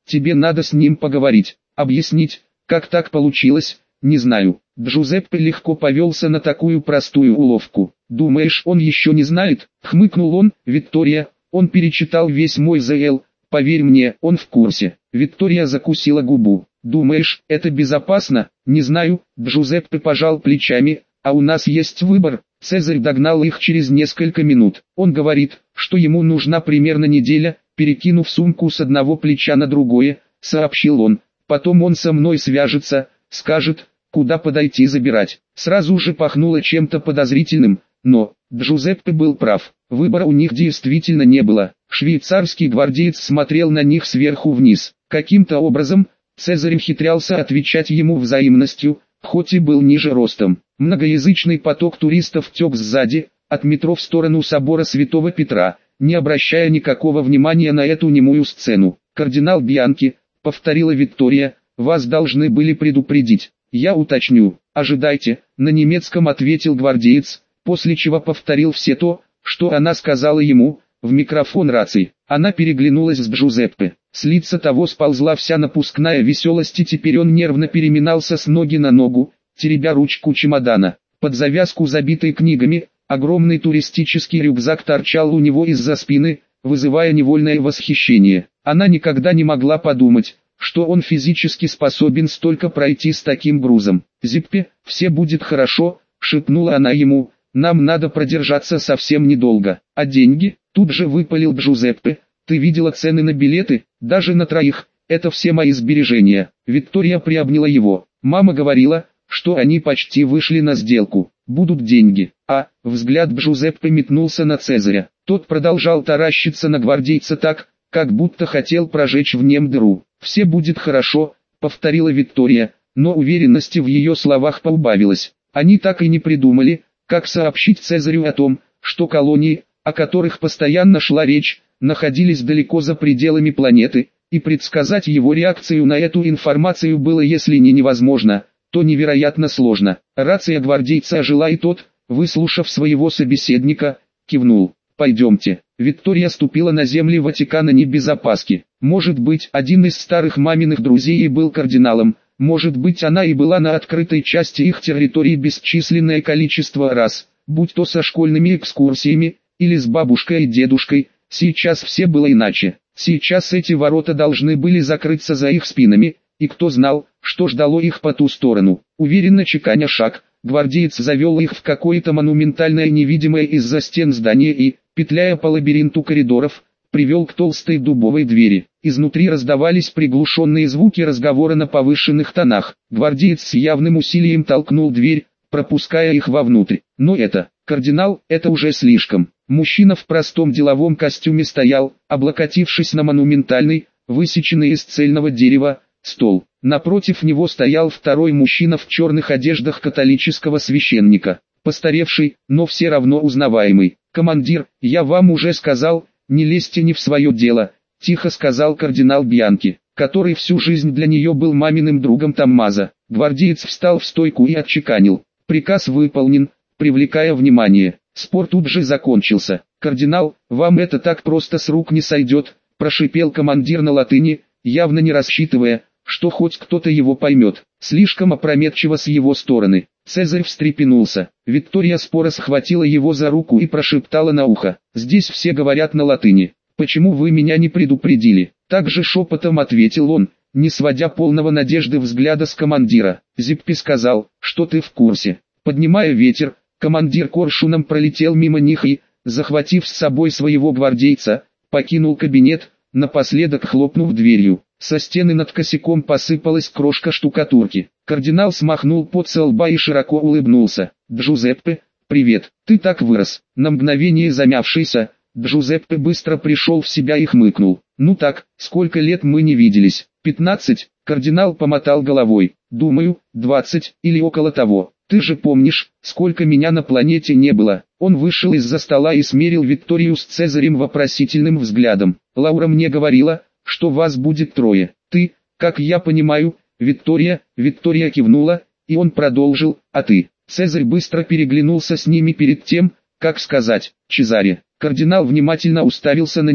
тебе надо с ним поговорить, объяснить, как так получилось, не знаю». Джузеппе легко повелся на такую простую уловку. «Думаешь, он еще не знает?» — хмыкнул он. «Виктория, он перечитал весь мой ЗЛ, поверь мне, он в курсе». Виктория закусила губу. «Думаешь, это безопасно?» «Не знаю», — Джузеппе пожал плечами, «а у нас есть выбор». Цезарь догнал их через несколько минут. Он говорит, что ему нужна примерно неделя, перекинув сумку с одного плеча на другое, сообщил он. «Потом он со мной свяжется, скажет, куда подойти забирать». Сразу же пахнуло чем-то подозрительным, но Джузеппе был прав. Выбора у них действительно не было. Швейцарский гвардеец смотрел на них сверху вниз. Каким-то образом Цезарь ухитрялся отвечать ему взаимностью, хоть и был ниже ростом. Многоязычный поток туристов тек сзади, от метро в сторону собора Святого Петра, не обращая никакого внимания на эту немую сцену. «Кардинал Бьянки», — повторила Виктория, — «вас должны были предупредить». «Я уточню, ожидайте», — на немецком ответил гвардеец, после чего повторил все то, что она сказала ему, в микрофон рации. Она переглянулась с Джузеппе. С лица того сползла вся напускная веселость, и теперь он нервно переминался с ноги на ногу, теребя ручку чемодана. Под завязку, забитой книгами, огромный туристический рюкзак торчал у него из-за спины, вызывая невольное восхищение. Она никогда не могла подумать, что он физически способен столько пройти с таким грузом. «Зиппе, все будет хорошо», — шепнула она ему, — «нам надо продержаться совсем недолго». «А деньги?» — тут же выпалил Джузеппе. «Ты видела цены на билеты? Даже на троих. Это все мои сбережения». Виктория приобняла его. «Мама говорила, что они почти вышли на сделку. Будут деньги». А, взгляд Джузеппе метнулся на Цезаря. Тот продолжал таращиться на гвардейца так, как будто хотел прожечь в нем дыру. «Все будет хорошо», — повторила Виктория, но уверенности в ее словах поубавилось. Они так и не придумали, как сообщить Цезарю о том, что колонии, о которых постоянно шла речь, находились далеко за пределами планеты, и предсказать его реакцию на эту информацию было если не невозможно, то невероятно сложно. Рация гвардейца ожила, и тот, выслушав своего собеседника, кивнул. «Пойдемте». Виктория ступила на земли Ватикана не без опаски. Может быть, один из старых маминых друзей и был кардиналом, может быть, она и была на открытой части их территории бесчисленное количество раз, будь то со школьными экскурсиями, или с бабушкой и дедушкой. Сейчас все было иначе. Сейчас эти ворота должны были закрыться за их спинами, и кто знал, что ждало их по ту сторону. Уверенно чеканя шаг, гвардеец завел их в какое-то монументальное невидимое из-за стен здание и, петляя по лабиринту коридоров, привел к толстой дубовой двери. Изнутри раздавались приглушенные звуки разговора на повышенных тонах. Гвардеец с явным усилием толкнул дверь, пропуская их вовнутрь. Но это, кардинал, это уже слишком. Мужчина в простом деловом костюме стоял, облокотившись на монументальный, высеченный из цельного дерева, стол. Напротив него стоял второй мужчина в черных одеждах католического священника, постаревший, но все равно узнаваемый. «Командир, я вам уже сказал, не лезьте не в свое дело», — тихо сказал кардинал Бьянки, который всю жизнь для нее был маминым другом Томмазо. Гвардеец встал в стойку и отчеканил. «Приказ выполнен», привлекая внимание. Спор тут же закончился. «Кардинал, вам это так просто с рук не сойдет», — прошипел командир на латыни, явно не рассчитывая, что хоть кто-то его поймет. Слишком опрометчиво с его стороны. Цезарь встрепенулся. Виктория споро схватила его за руку и прошептала на ухо. «Здесь все говорят на латыни. Почему вы меня не предупредили?» Так же шепотом ответил он, не сводя полного надежды взгляда с командира. «Зиппе сказал, что ты в курсе». Поднимая ветер, командир коршуном пролетел мимо них и, захватив с собой своего гвардейца, покинул кабинет, напоследок хлопнув дверью. Со стены над косяком посыпалась крошка штукатурки. Кардинал смахнул пот со лба и широко улыбнулся. «Джузеппе, привет, ты так вырос». На мгновение замявшийся, Джузеппе быстро пришел в себя и хмыкнул. «Ну так, сколько лет мы не виделись?» «Пятнадцать», кардинал помотал головой. «Думаю, двадцать, или около того. Ты же помнишь, сколько меня на планете не было». Он вышел из-за стола и смерил Викторию с Цезарем вопросительным взглядом. «Лаура мне говорила, что вас будет трое. Ты, как я понимаю, Виктория». Виктория кивнула, и он продолжил. «А ты?» Цезарь быстро переглянулся с ними перед тем, как сказать «Чезаре». Кардинал внимательно уставился на него,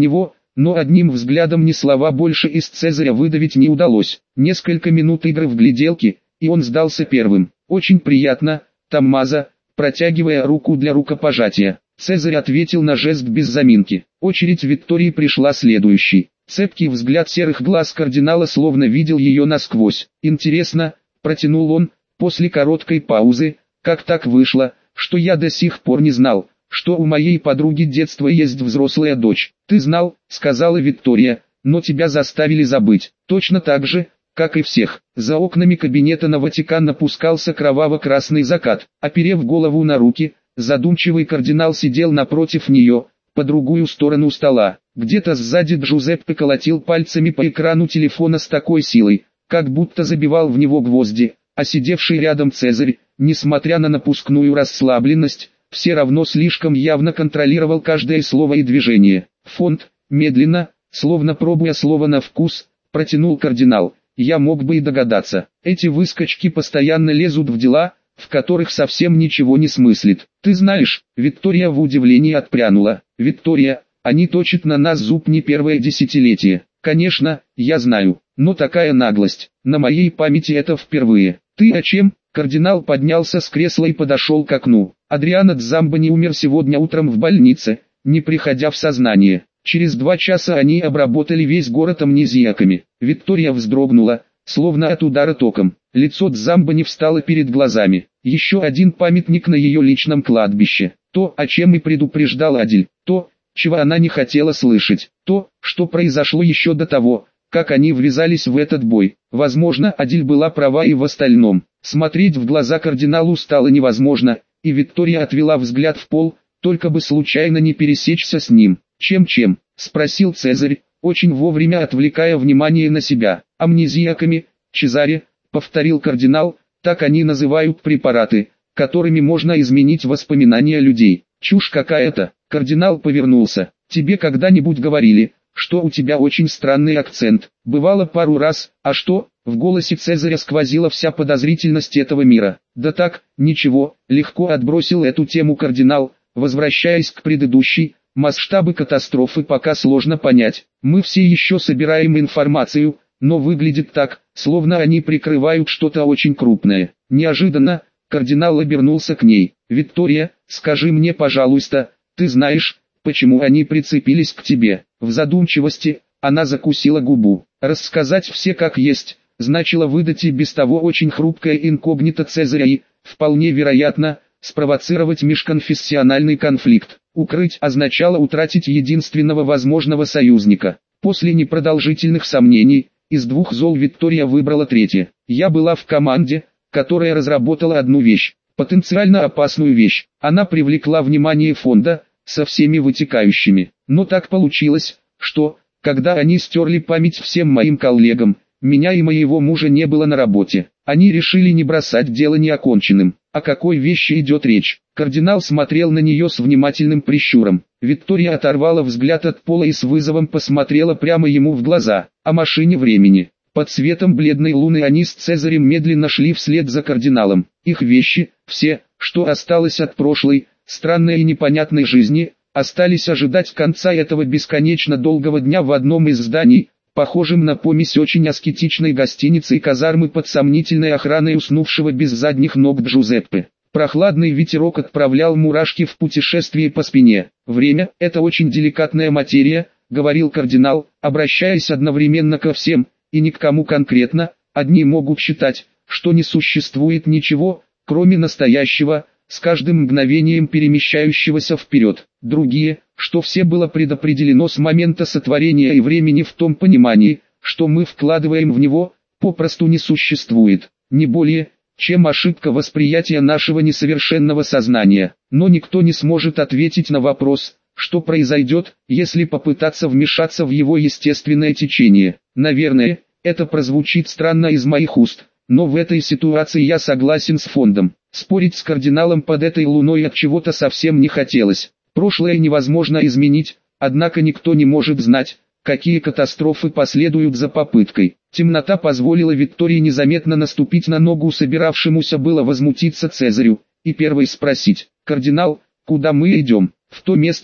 но одним взглядом ни слова больше из Цезаря выдавить не удалось. Несколько минут игры в гляделки, и он сдался первым. «Очень приятно, Томмазо», протягивая руку для рукопожатия. Цезарь ответил на жест без заминки. Очередь Виктории пришла следующей. Цепкий взгляд серых глаз кардинала словно видел ее насквозь. «Интересно», — протянул он, после короткой паузы, «как так вышло, что я до сих пор не знал, что у моей подруги детства есть взрослая дочь?» «Ты знал», — сказала Виктория, — «но тебя заставили забыть. Точно так же, как и всех». За окнами кабинета на Ватикан напускался кроваво-красный закат. Оперев голову на руки, задумчивый кардинал сидел напротив нее, по другую сторону стола. Где-то сзади Джузеппе колотил пальцами по экрану телефона с такой силой, как будто забивал в него гвозди, а сидевший рядом Цезарь, несмотря на напускную расслабленность, все равно слишком явно контролировал каждое слово и движение. «Фонд», медленно, словно пробуя слово на вкус, протянул кардинал. «Я мог бы и догадаться. Эти выскочки постоянно лезут в дела, в которых совсем ничего не смыслит. Ты знаешь», Виктория в удивлении отпрянула. «Виктория, они точат на нас зуб не первое десятилетие». «Конечно, я знаю, но такая наглость, на моей памяти это впервые». «Ты о чем?» Кардинал поднялся с кресла и подошел к окну. Адриано Дзамбани умер сегодня утром в больнице, не приходя в сознание. Через два часа они обработали весь город амнезиаками. Виктория вздрогнула, словно от удара током. Лицо Дзамбани встало перед глазами. Еще один памятник на ее личном кладбище. То, о чем и предупреждал Адиль. То, чего она не хотела слышать. То, что произошло еще до того, как они ввязались в этот бой. Возможно, Адиль была права и в остальном. Смотреть в глаза кардиналу стало невозможно, и Виктория отвела взгляд в пол, только бы случайно не пересечься с ним. «Чем-чем?» – спросил Цезарь, очень вовремя отвлекая внимание на себя. «Амнезиаками, Чезаре», – повторил кардинал, – «так они называют препараты, которыми можно изменить воспоминания людей». «Чушь какая-то». Кардинал повернулся. «Тебе когда-нибудь говорили, что у тебя очень странный акцент?» «Бывало пару раз, а что?» В голосе Цезаря сквозила вся подозрительность этого мира. «Да так, ничего», легко отбросил эту тему кардинал, возвращаясь к предыдущей. «Масштабы катастрофы пока сложно понять. Мы все еще собираем информацию, но выглядит так, словно они прикрывают что-то очень крупное». Неожиданно, кардинал обернулся к ней. «Виктория, скажи мне, пожалуйста, ты знаешь, почему они прицепились к тебе?» В задумчивости, она закусила губу. Рассказать все как есть, значило выдать и без того очень хрупкое инкогнито Цезаря и, вполне вероятно, спровоцировать межконфессиональный конфликт. Укрыть означало утратить единственного возможного союзника. После непродолжительных сомнений, из двух зол Виктория выбрала третье. «Я была в команде, которая разработала одну вещь, потенциально опасную вещь. Она привлекла внимание фонда, со всеми вытекающими. Но так получилось, что, когда они стерли память всем моим коллегам, меня и моего мужа не было на работе. Они решили не бросать дело неоконченным». О какой вещи идет речь? Кардинал смотрел на нее с внимательным прищуром. Виктория оторвала взгляд от пола и с вызовом посмотрела прямо ему в глаза. О машине времени. Под светом бледной луны они с Цезарем медленно шли вслед за кардиналом. Их вещи, все, что осталось от прошлой, странной и непонятной жизни, остались ожидать конца этого бесконечно долгого дня в одном из зданий, похожим на помесь очень аскетичной гостиницы и казармы под сомнительной охраной уснувшего без задних ног Джузеппе. Прохладный ветерок отправлял мурашки в путешествие по спине. «Время – это очень деликатная материя», – говорил кардинал, обращаясь одновременно ко всем, и ни к кому конкретно. Одни могут считать, что не существует ничего, кроме настоящего, с каждым мгновением перемещающегося вперед. Другие, что все было предопределено с момента сотворения и времени в том понимании, что мы вкладываем в него, попросту не существует, не более, чем ошибка восприятия нашего несовершенного сознания. Но никто не сможет ответить на вопрос, что произойдет, если попытаться вмешаться в его естественное течение. Наверное, это прозвучит странно из моих уст, но в этой ситуации я согласен с фондом. Спорить с кардиналом под этой луной от чего-то совсем не хотелось. Прошлое невозможно изменить, однако никто не может знать, какие катастрофы последуют за попыткой. Темнота позволила Виктории незаметно наступить на ногу собиравшемуся было возмутиться Цезарю, и первой спросить: «Кардинал, куда мы идем?» «В то место,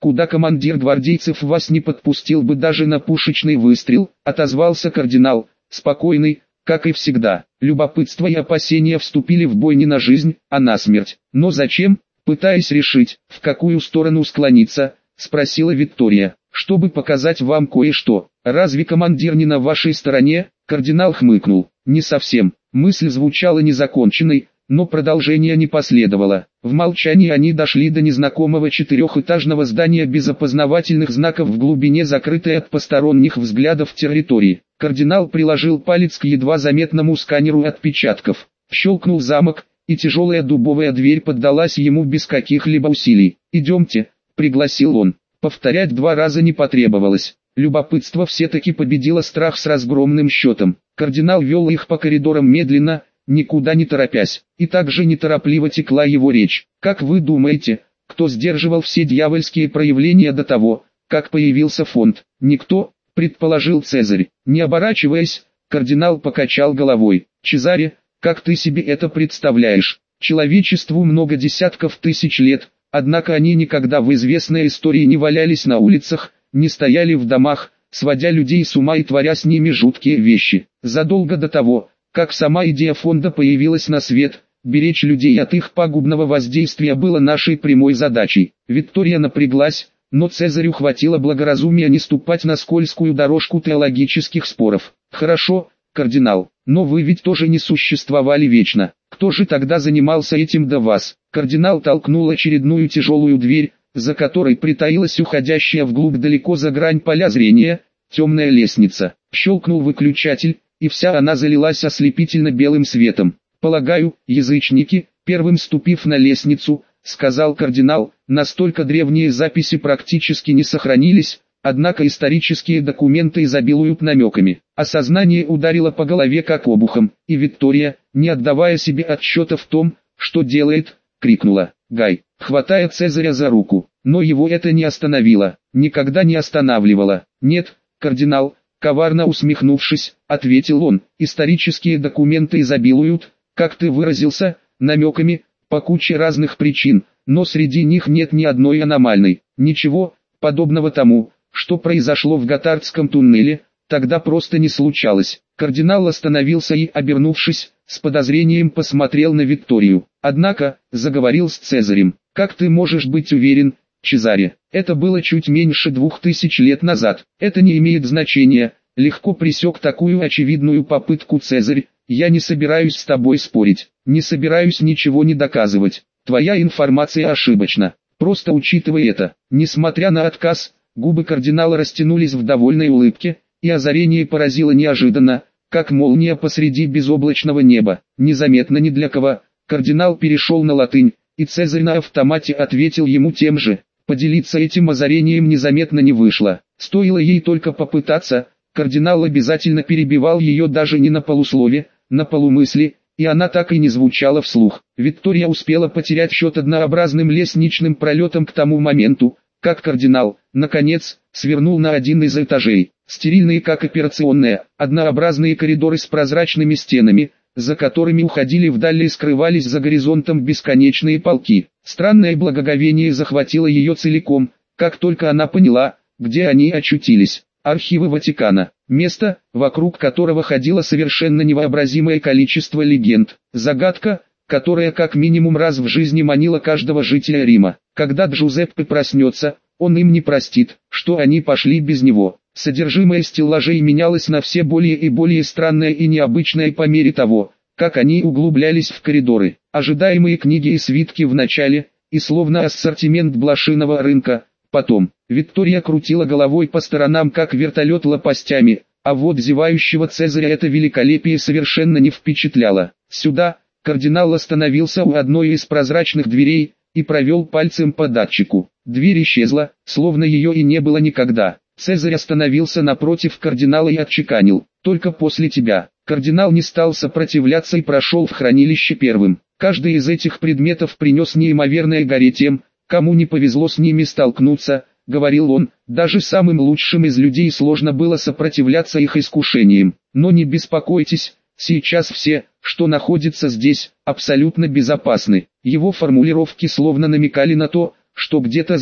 куда командир гвардейцев вас не подпустил бы даже на пушечный выстрел, отозвался кардинал, спокойный, как и всегда. Любопытство и опасения вступили в бой не на жизнь, а на смерть. Но зачем? Пытаясь решить, в какую сторону склониться, спросила Виктория. Чтобы показать вам кое-что. Разве командир не на вашей стороне? Кардинал хмыкнул. Не совсем. Мысль звучала незаконченной, но продолжения не последовало. В молчании они дошли до незнакомого четырехэтажного здания без опознавательных знаков в глубине закрытой от посторонних взглядов территории. Кардинал приложил палец к едва заметному сканеру отпечатков. Щелкнул замок, и тяжелая дубовая дверь поддалась ему без каких-либо усилий. «Идемте», — пригласил он. Повторять два раза не потребовалось. Любопытство все-таки победило страх с разгромным счетом. Кардинал вел их по коридорам медленно, никуда не торопясь, и также неторопливо текла его речь. «Как вы думаете, кто сдерживал все дьявольские проявления до того, как появился фонд?» «Никто», — предположил Цезарь. Не оборачиваясь, кардинал покачал головой. «Чезаре, как ты себе это представляешь? Человечеству много десятков тысяч лет, однако они никогда в известной истории не валялись на улицах, не стояли в домах, сводя людей с ума и творя с ними жуткие вещи. Задолго до того, как сама идея фонда появилась на свет, беречь людей от их пагубного воздействия было нашей прямой задачей». Виктория напряглась, но Цезарю хватило благоразумия не ступать на скользкую дорожку теологических споров. «Хорошо, кардинал, но вы ведь тоже не существовали вечно. Кто же тогда занимался этим до вас?» Кардинал толкнул очередную тяжелую дверь, за которой притаилась уходящая вглубь далеко за грань поля зрения, темная лестница. Щелкнул выключатель, и вся она залилась ослепительно белым светом. «Полагаю, язычники, первым ступив на лестницу, — сказал кардинал, — настолько древние записи практически не сохранились, однако исторические документы изобилуют намеками». Осознание ударило по голове как обухом, и Виктория, не отдавая себе отчета в том, что делает, крикнула: «Гай!», хватая Цезаря за руку. Но его это не остановило, никогда не останавливало. «Нет, кардинал», — коварно усмехнувшись, ответил он, — «исторические документы изобилуют, как ты выразился, намеками, по куче разных причин, но среди них нет ни одной аномальной. Ничего подобного тому, что произошло в Готардском туннеле, тогда просто не случалось». Кардинал остановился и, обернувшись, с подозрением посмотрел на Викторию. Однако, заговорил с Цезарем: «Как ты можешь быть уверен, Чезаре? Это было чуть меньше двух тысяч лет назад. Это не имеет значения», — легко пресек такую очевидную попытку Цезарь. «Я не собираюсь с тобой спорить, не собираюсь ничего не доказывать. Твоя информация ошибочна. Просто учитывай это». Несмотря на отказ, губы кардинала растянулись в довольной улыбке, и озарение поразило неожиданно, как молния посреди безоблачного неба. Незаметно ни для кого, кардинал перешел на латынь, и Цезарь на автомате ответил ему тем же. Поделиться этим озарением незаметно не вышло. Стоило ей только попытаться, кардинал обязательно перебивал ее даже не на полуслове, на полумысли, и она так и не звучала вслух. Виктория успела потерять счет однообразным лестничным пролетом к тому моменту, как кардинал, наконец, свернул на один из этажей. Стерильные как операционная, однообразные коридоры с прозрачными стенами, за которыми уходили вдаль и скрывались за горизонтом бесконечные полки. Странное благоговение захватило ее целиком, как только она поняла, где они очутились. Архивы Ватикана. Место, вокруг которого ходило совершенно невообразимое количество легенд. Загадка, которая как минимум раз в жизни манила каждого жителя Рима. Когда Джузеппе проснется, он им не простит, что они пошли без него. Содержимое стеллажей менялось на все более и более странное и необычное по мере того, как они углублялись в коридоры. Ожидаемые книги и свитки в начале, и словно ассортимент блошиного рынка, потом. Виктория крутила головой по сторонам как вертолет лопастями, а вот зевающего Цезаря это великолепие совершенно не впечатляло. «Сюда!» Кардинал остановился у одной из прозрачных дверей и провел пальцем по датчику. Дверь исчезла, словно ее и не было никогда. Цезарь остановился напротив кардинала и отчеканил: «Только после тебя». Кардинал не стал сопротивляться и прошел в хранилище первым. Каждый из этих предметов принес неимоверное горе тем, кому не повезло с ними столкнуться, говорил он. Даже самым лучшим из людей сложно было сопротивляться их искушениям. Но не беспокойтесь, сейчас все, что находится здесь, абсолютно безопасны. Его формулировки словно намекали на то, что где-то здесь,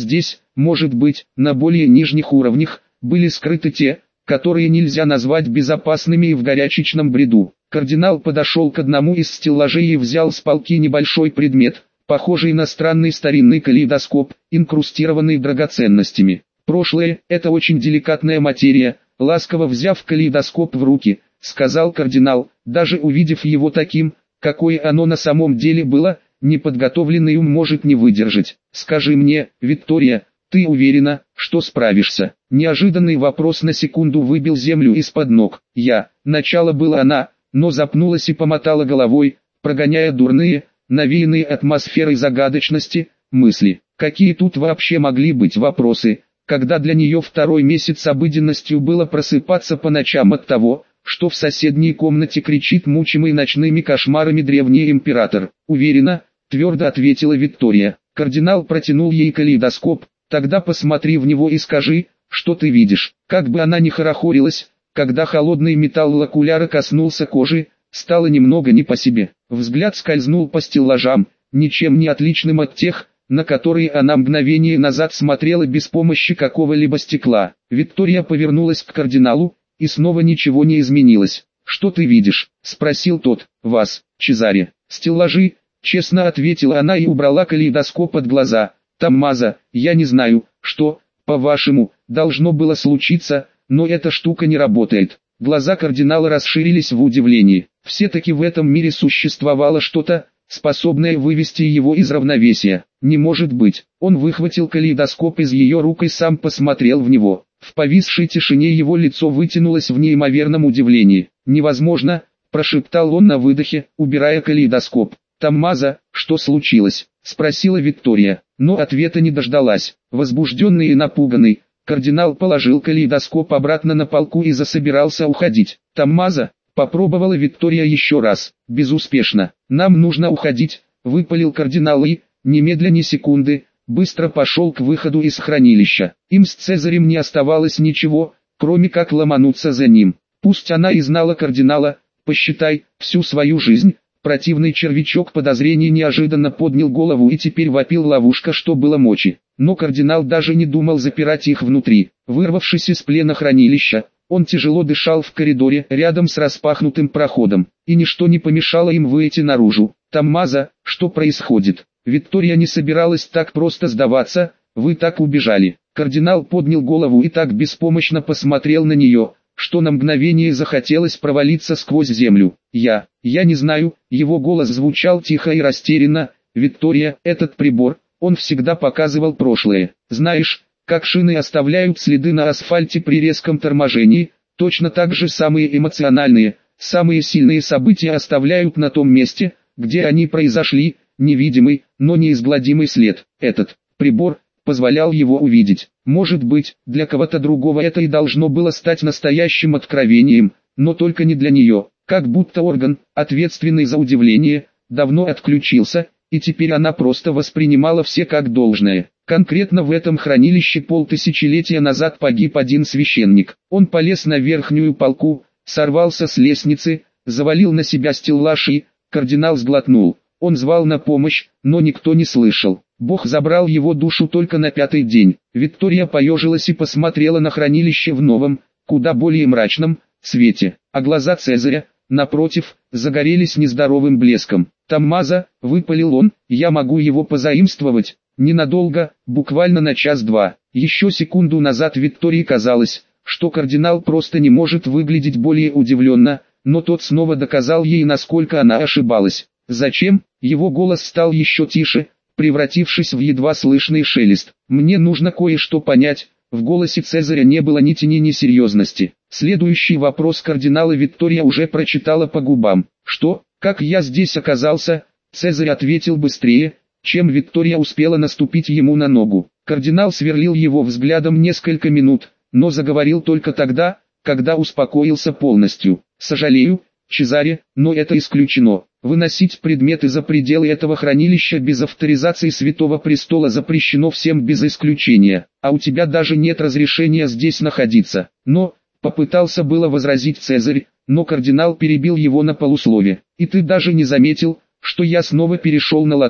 может быть, на более нижних уровнях, были скрыты те, которые нельзя назвать безопасными и в горячечном бреду. Кардинал подошел к одному из стеллажей и взял с полки небольшой предмет, похожий на странный старинный калейдоскоп, инкрустированный драгоценностями. Прошлое – это очень деликатная материя, ласково взяв калейдоскоп в руки, сказал кардинал, даже увидев его таким, какое оно на самом деле было, неподготовленный ум может не выдержать. Скажи мне, Виктория, ты уверена, что справишься? Неожиданный вопрос на секунду выбил землю из-под ног. Я, начало было она, но запнулась и помотала головой, прогоняя дурные, навеянные атмосферой загадочности, мысли. Какие тут вообще могли быть вопросы, когда для нее второй месяц обыденностью было просыпаться по ночам от того, что в соседней комнате кричит мучимый ночными кошмарами древний император. Уверена, твердо ответила Виктория. Кардинал протянул ей калейдоскоп. Тогда посмотри в него и скажи, что ты видишь. Как бы она ни хорохорилась, когда холодный металл окуляра коснулся кожи, стало немного не по себе. Взгляд скользнул по стеллажам, ничем не отличным от тех, на которые она мгновение назад смотрела без помощи какого-либо стекла. Виктория повернулась к кардиналу, и снова ничего не изменилось. «Что ты видишь?» – спросил тот. «Вас, Чезаре». «Стеллажи», – честно ответила она и убрала калейдоскоп от глаза. «Томмазо, я не знаю, что, по-вашему, должно было случиться, но эта штука не работает». Глаза кардинала расширились в удивлении. Все-таки в этом мире существовало что-то, способное вывести его из равновесия. Не может быть. Он выхватил калейдоскоп из ее рук и сам посмотрел в него. В повисшей тишине его лицо вытянулось в неимоверном удивлении. «Невозможно», – прошептал он на выдохе, убирая калейдоскоп. «Томмазо, что случилось?» – спросила Виктория, но ответа не дождалась. Возбужденный и напуганный, кардинал положил калейдоскоп обратно на полку и засобирался уходить. «Томмазо», – попробовала Виктория еще раз, безуспешно. «Нам нужно уходить», – выпалил кардинал и, немедля ни секунды, быстро пошел к выходу из хранилища. Им с Цезарем не оставалось ничего, кроме как ломануться за ним. Пусть она и знала кардинала, посчитай, всю свою жизнь. Противный червячок подозрений неожиданно поднял голову и теперь вопил ловушка, что было мочи. Но кардинал даже не думал запирать их внутри. Вырвавшись из плена хранилища, он тяжело дышал в коридоре рядом с распахнутым проходом, и ничто не помешало им выйти наружу. «Томмазо, что происходит?» Виктория не собиралась так просто сдаваться. «Вы так убежали». Кардинал поднял голову и так беспомощно посмотрел на нее, что на мгновение захотелось провалиться сквозь землю. «Я, я не знаю», его голос звучал тихо и растерянно. «Виктория, этот прибор, он всегда показывал прошлое. Знаешь, как шины оставляют следы на асфальте при резком торможении, точно так же самые эмоциональные, самые сильные события оставляют на том месте, где они произошли, невидимый, но неизгладимый след. Этот прибор позволял его увидеть. Может быть, для кого-то другого это и должно было стать настоящим откровением, но только не для нее. Как будто орган, ответственный за удивление, давно отключился, и теперь она просто воспринимала все как должное. Конкретно в этом хранилище полтысячелетия назад погиб один священник. Он полез на верхнюю полку, сорвался с лестницы, завалил на себя стеллаж и, кардинал сглотнул. Он звал на помощь, но никто не слышал. Бог забрал его душу только на пятый день. Виктория поежилась и посмотрела на хранилище в новом, куда более мрачном, свете, а глаза Цезаря, напротив, загорелись нездоровым блеском. «Томмазо», — выпалил он, — «я могу его позаимствовать». Ненадолго, буквально на час-два. Еще секунду назад Виктории казалось, что кардинал просто не может выглядеть более удивленно, но тот снова доказал ей, насколько она ошибалась. «Зачем?» Его голос стал еще тише, превратившись в едва слышный шелест. «Мне нужно кое-что понять». В голосе Цезаря не было ни тени, ни серьезности. Следующий вопрос кардинала Виктория уже прочитала по губам. «Что? Как я здесь оказался?» Цезарь ответил быстрее, чем Виктория успела наступить ему на ногу. Кардинал сверлил его взглядом несколько минут, но заговорил только тогда, когда успокоился полностью. «Сожалею, Чезаре, но это исключено. Выносить предметы за пределы этого хранилища без авторизации Святого Престола запрещено всем без исключения, а у тебя даже нет разрешения здесь находиться». Но, попытался было возразить Цезарь, но кардинал перебил его на полуслове. «И ты даже не заметил, что я снова перешел на латынь.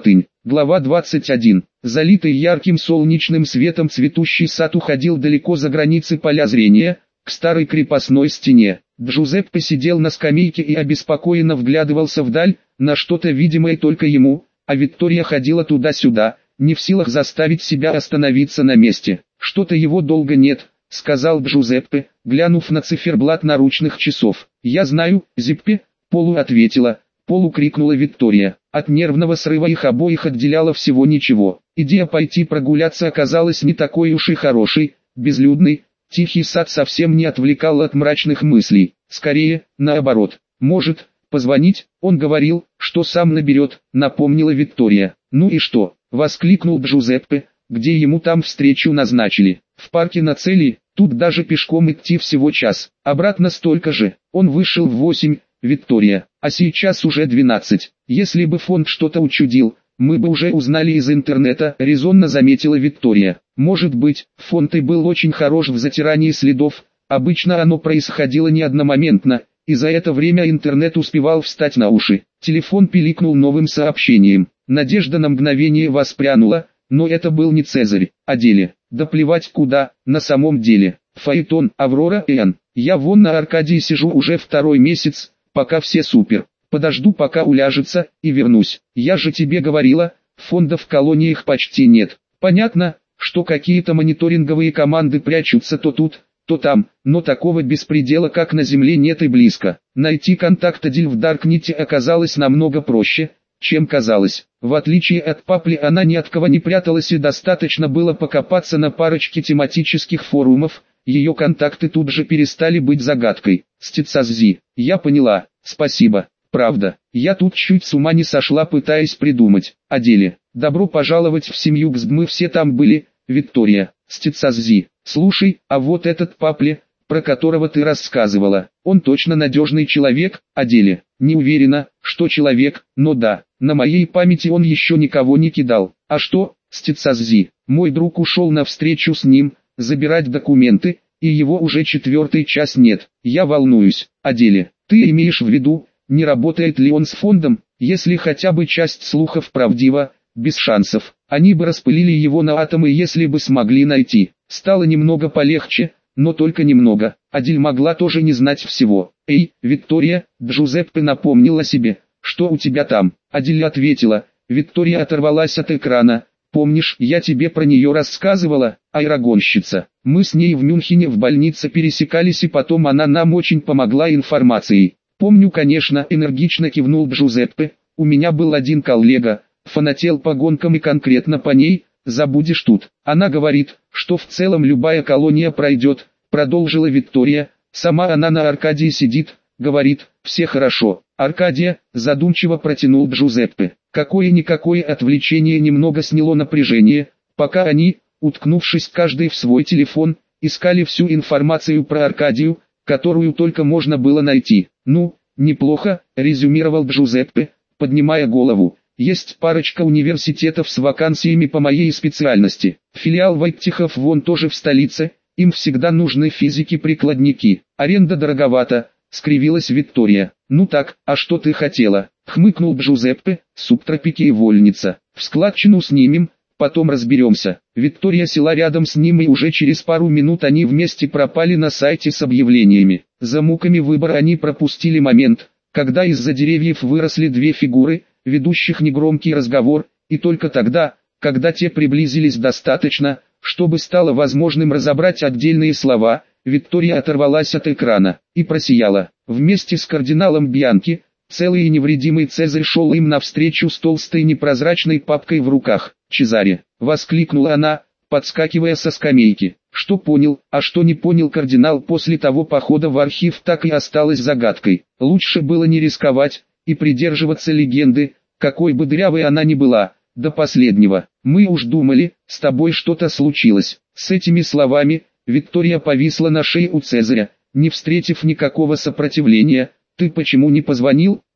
Глава двадцать один. Залитый ярким солнечным светом цветущий сад уходил далеко за границы поля зрения, к старой крепостной стене. Джузеппе сидел на скамейке и обеспокоенно вглядывался вдаль, на что-то видимое только ему, а Виктория ходила туда-сюда, не в силах заставить себя остановиться на месте. «Что-то его долго нет», — сказал Джузеппе, глянув на циферблат наручных часов. «Я знаю, Зиппе», — полу ответила, полу крикнула Виктория. От нервного срыва их обоих отделяло всего ничего. Идея пойти прогуляться оказалась не такой уж и хорошей, безлюдный, тихий сад совсем не отвлекал от мрачных мыслей. Скорее, наоборот. «Может, позвонить?» Он говорил, что сам наберет, напомнила Виктория. «Ну и что?» — воскликнул Джузеппе. «Где ему там встречу назначили? В парке на цели, тут даже пешком идти всего час, обратно столько же». Он вышел в восемь, Виктория, а сейчас уже двенадцать. Если бы фонд что-то учудил, мы бы уже узнали из интернета, резонно заметила Виктория. Может быть, фонд и был очень хорош в затирании следов, обычно оно происходило не одномоментно, и за это время интернет успевал встать на уши. Телефон пиликнул новым сообщением. Надежда на мгновение воспрянула, но это был не Цезарь, а деле. Да плевать куда, на самом деле. Фаэтон, Аврора, Эн. Я вон на Аркадии сижу уже второй месяц, пока все супер. Подожду пока уляжется, и вернусь. Я же тебе говорила, фондов в колониях почти нет. Понятно, что какие-то мониторинговые команды прячутся то тут, то там, но такого беспредела как на Земле нет и близко. Найти контакт Адель в Даркнете оказалось намного проще, чем казалось. В отличие от Папли она ни от кого не пряталась и достаточно было покопаться на парочке тематических форумов, ее контакты тут же перестали быть загадкой. Стецаззи, я поняла, спасибо. Правда, я тут чуть с ума не сошла, пытаясь придумать о деле. Добро пожаловать в семью Гзб, мы все там были, Виктория. Стецаззи, слушай, а вот этот Папли, про которого ты рассказывала, он точно надежный человек, о деле. Не уверена, что человек, но да, на моей памяти он еще никого не кидал. А что, Стецаззи, мой друг ушел на встречу с ним, забирать документы, и его уже четвертый час нет. Я волнуюсь, о деле. Ты имеешь в виду, не работает ли он с фондом? Если хотя бы часть слухов правдива, без шансов. Они бы распылили его на атомы, если бы смогли найти. Стало немного полегче, но только немного. Адель могла тоже не знать всего. «Эй, Виктория», Джузеппе напомнил о себе, «что у тебя там?» Адель ответила. Виктория оторвалась от экрана. «Помнишь, я тебе про нее рассказывала, аэрогонщица? Мы с ней в Мюнхене в больнице пересекались, и потом она нам очень помогла информацией». «Помню, конечно», — энергично кивнул Джузеппе. «У меня был один коллега, фанател по гонкам и конкретно по ней, забудешь тут. Она говорит, что в целом любая колония пройдет», — продолжила Виктория. «Сама она на Аркадии сидит, говорит, все хорошо». «Аркадия», — задумчиво протянул Джузеппе. Какое-никакое отвлечение немного сняло напряжение, пока они, уткнувшись каждый в свой телефон, искали всю информацию про Аркадию, которую только можно было найти. «Ну, неплохо», — резюмировал Джузеппе, поднимая голову. «Есть парочка университетов с вакансиями по моей специальности. Филиал Вайттихов вон тоже в столице, им всегда нужны физики-прикладники. Аренда дороговата», — скривилась Виктория. «Ну так, а что ты хотела?» — хмыкнул Джузеппе. «Субтропики и вольница. В складчину снимем, потом разберемся». Виктория села рядом с ним, и уже через пару минут они вместе пропали на сайте с объявлениями. За муками выбора они пропустили момент, когда из-за деревьев выросли две фигуры, ведущих негромкий разговор, и только тогда, когда те приблизились достаточно, чтобы стало возможным разобрать отдельные слова, Виктория оторвалась от экрана и просияла. Вместе с кардиналом Бьянки, целый и невредимый Цезарь шел им навстречу с толстой непрозрачной папкой в руках. «Чезаре!» — воскликнула она, подскакивая со скамейки. Что понял, а что не понял кардинал после того похода в архив, так и осталось загадкой. Лучше было не рисковать и придерживаться легенды, какой бы дырявой она ни была, до последнего. «Мы уж думали, с тобой что-то случилось». С этими словами Виктория повисла на шее у Цезаря, не встретив никакого сопротивления. «Ты почему не позвонил?»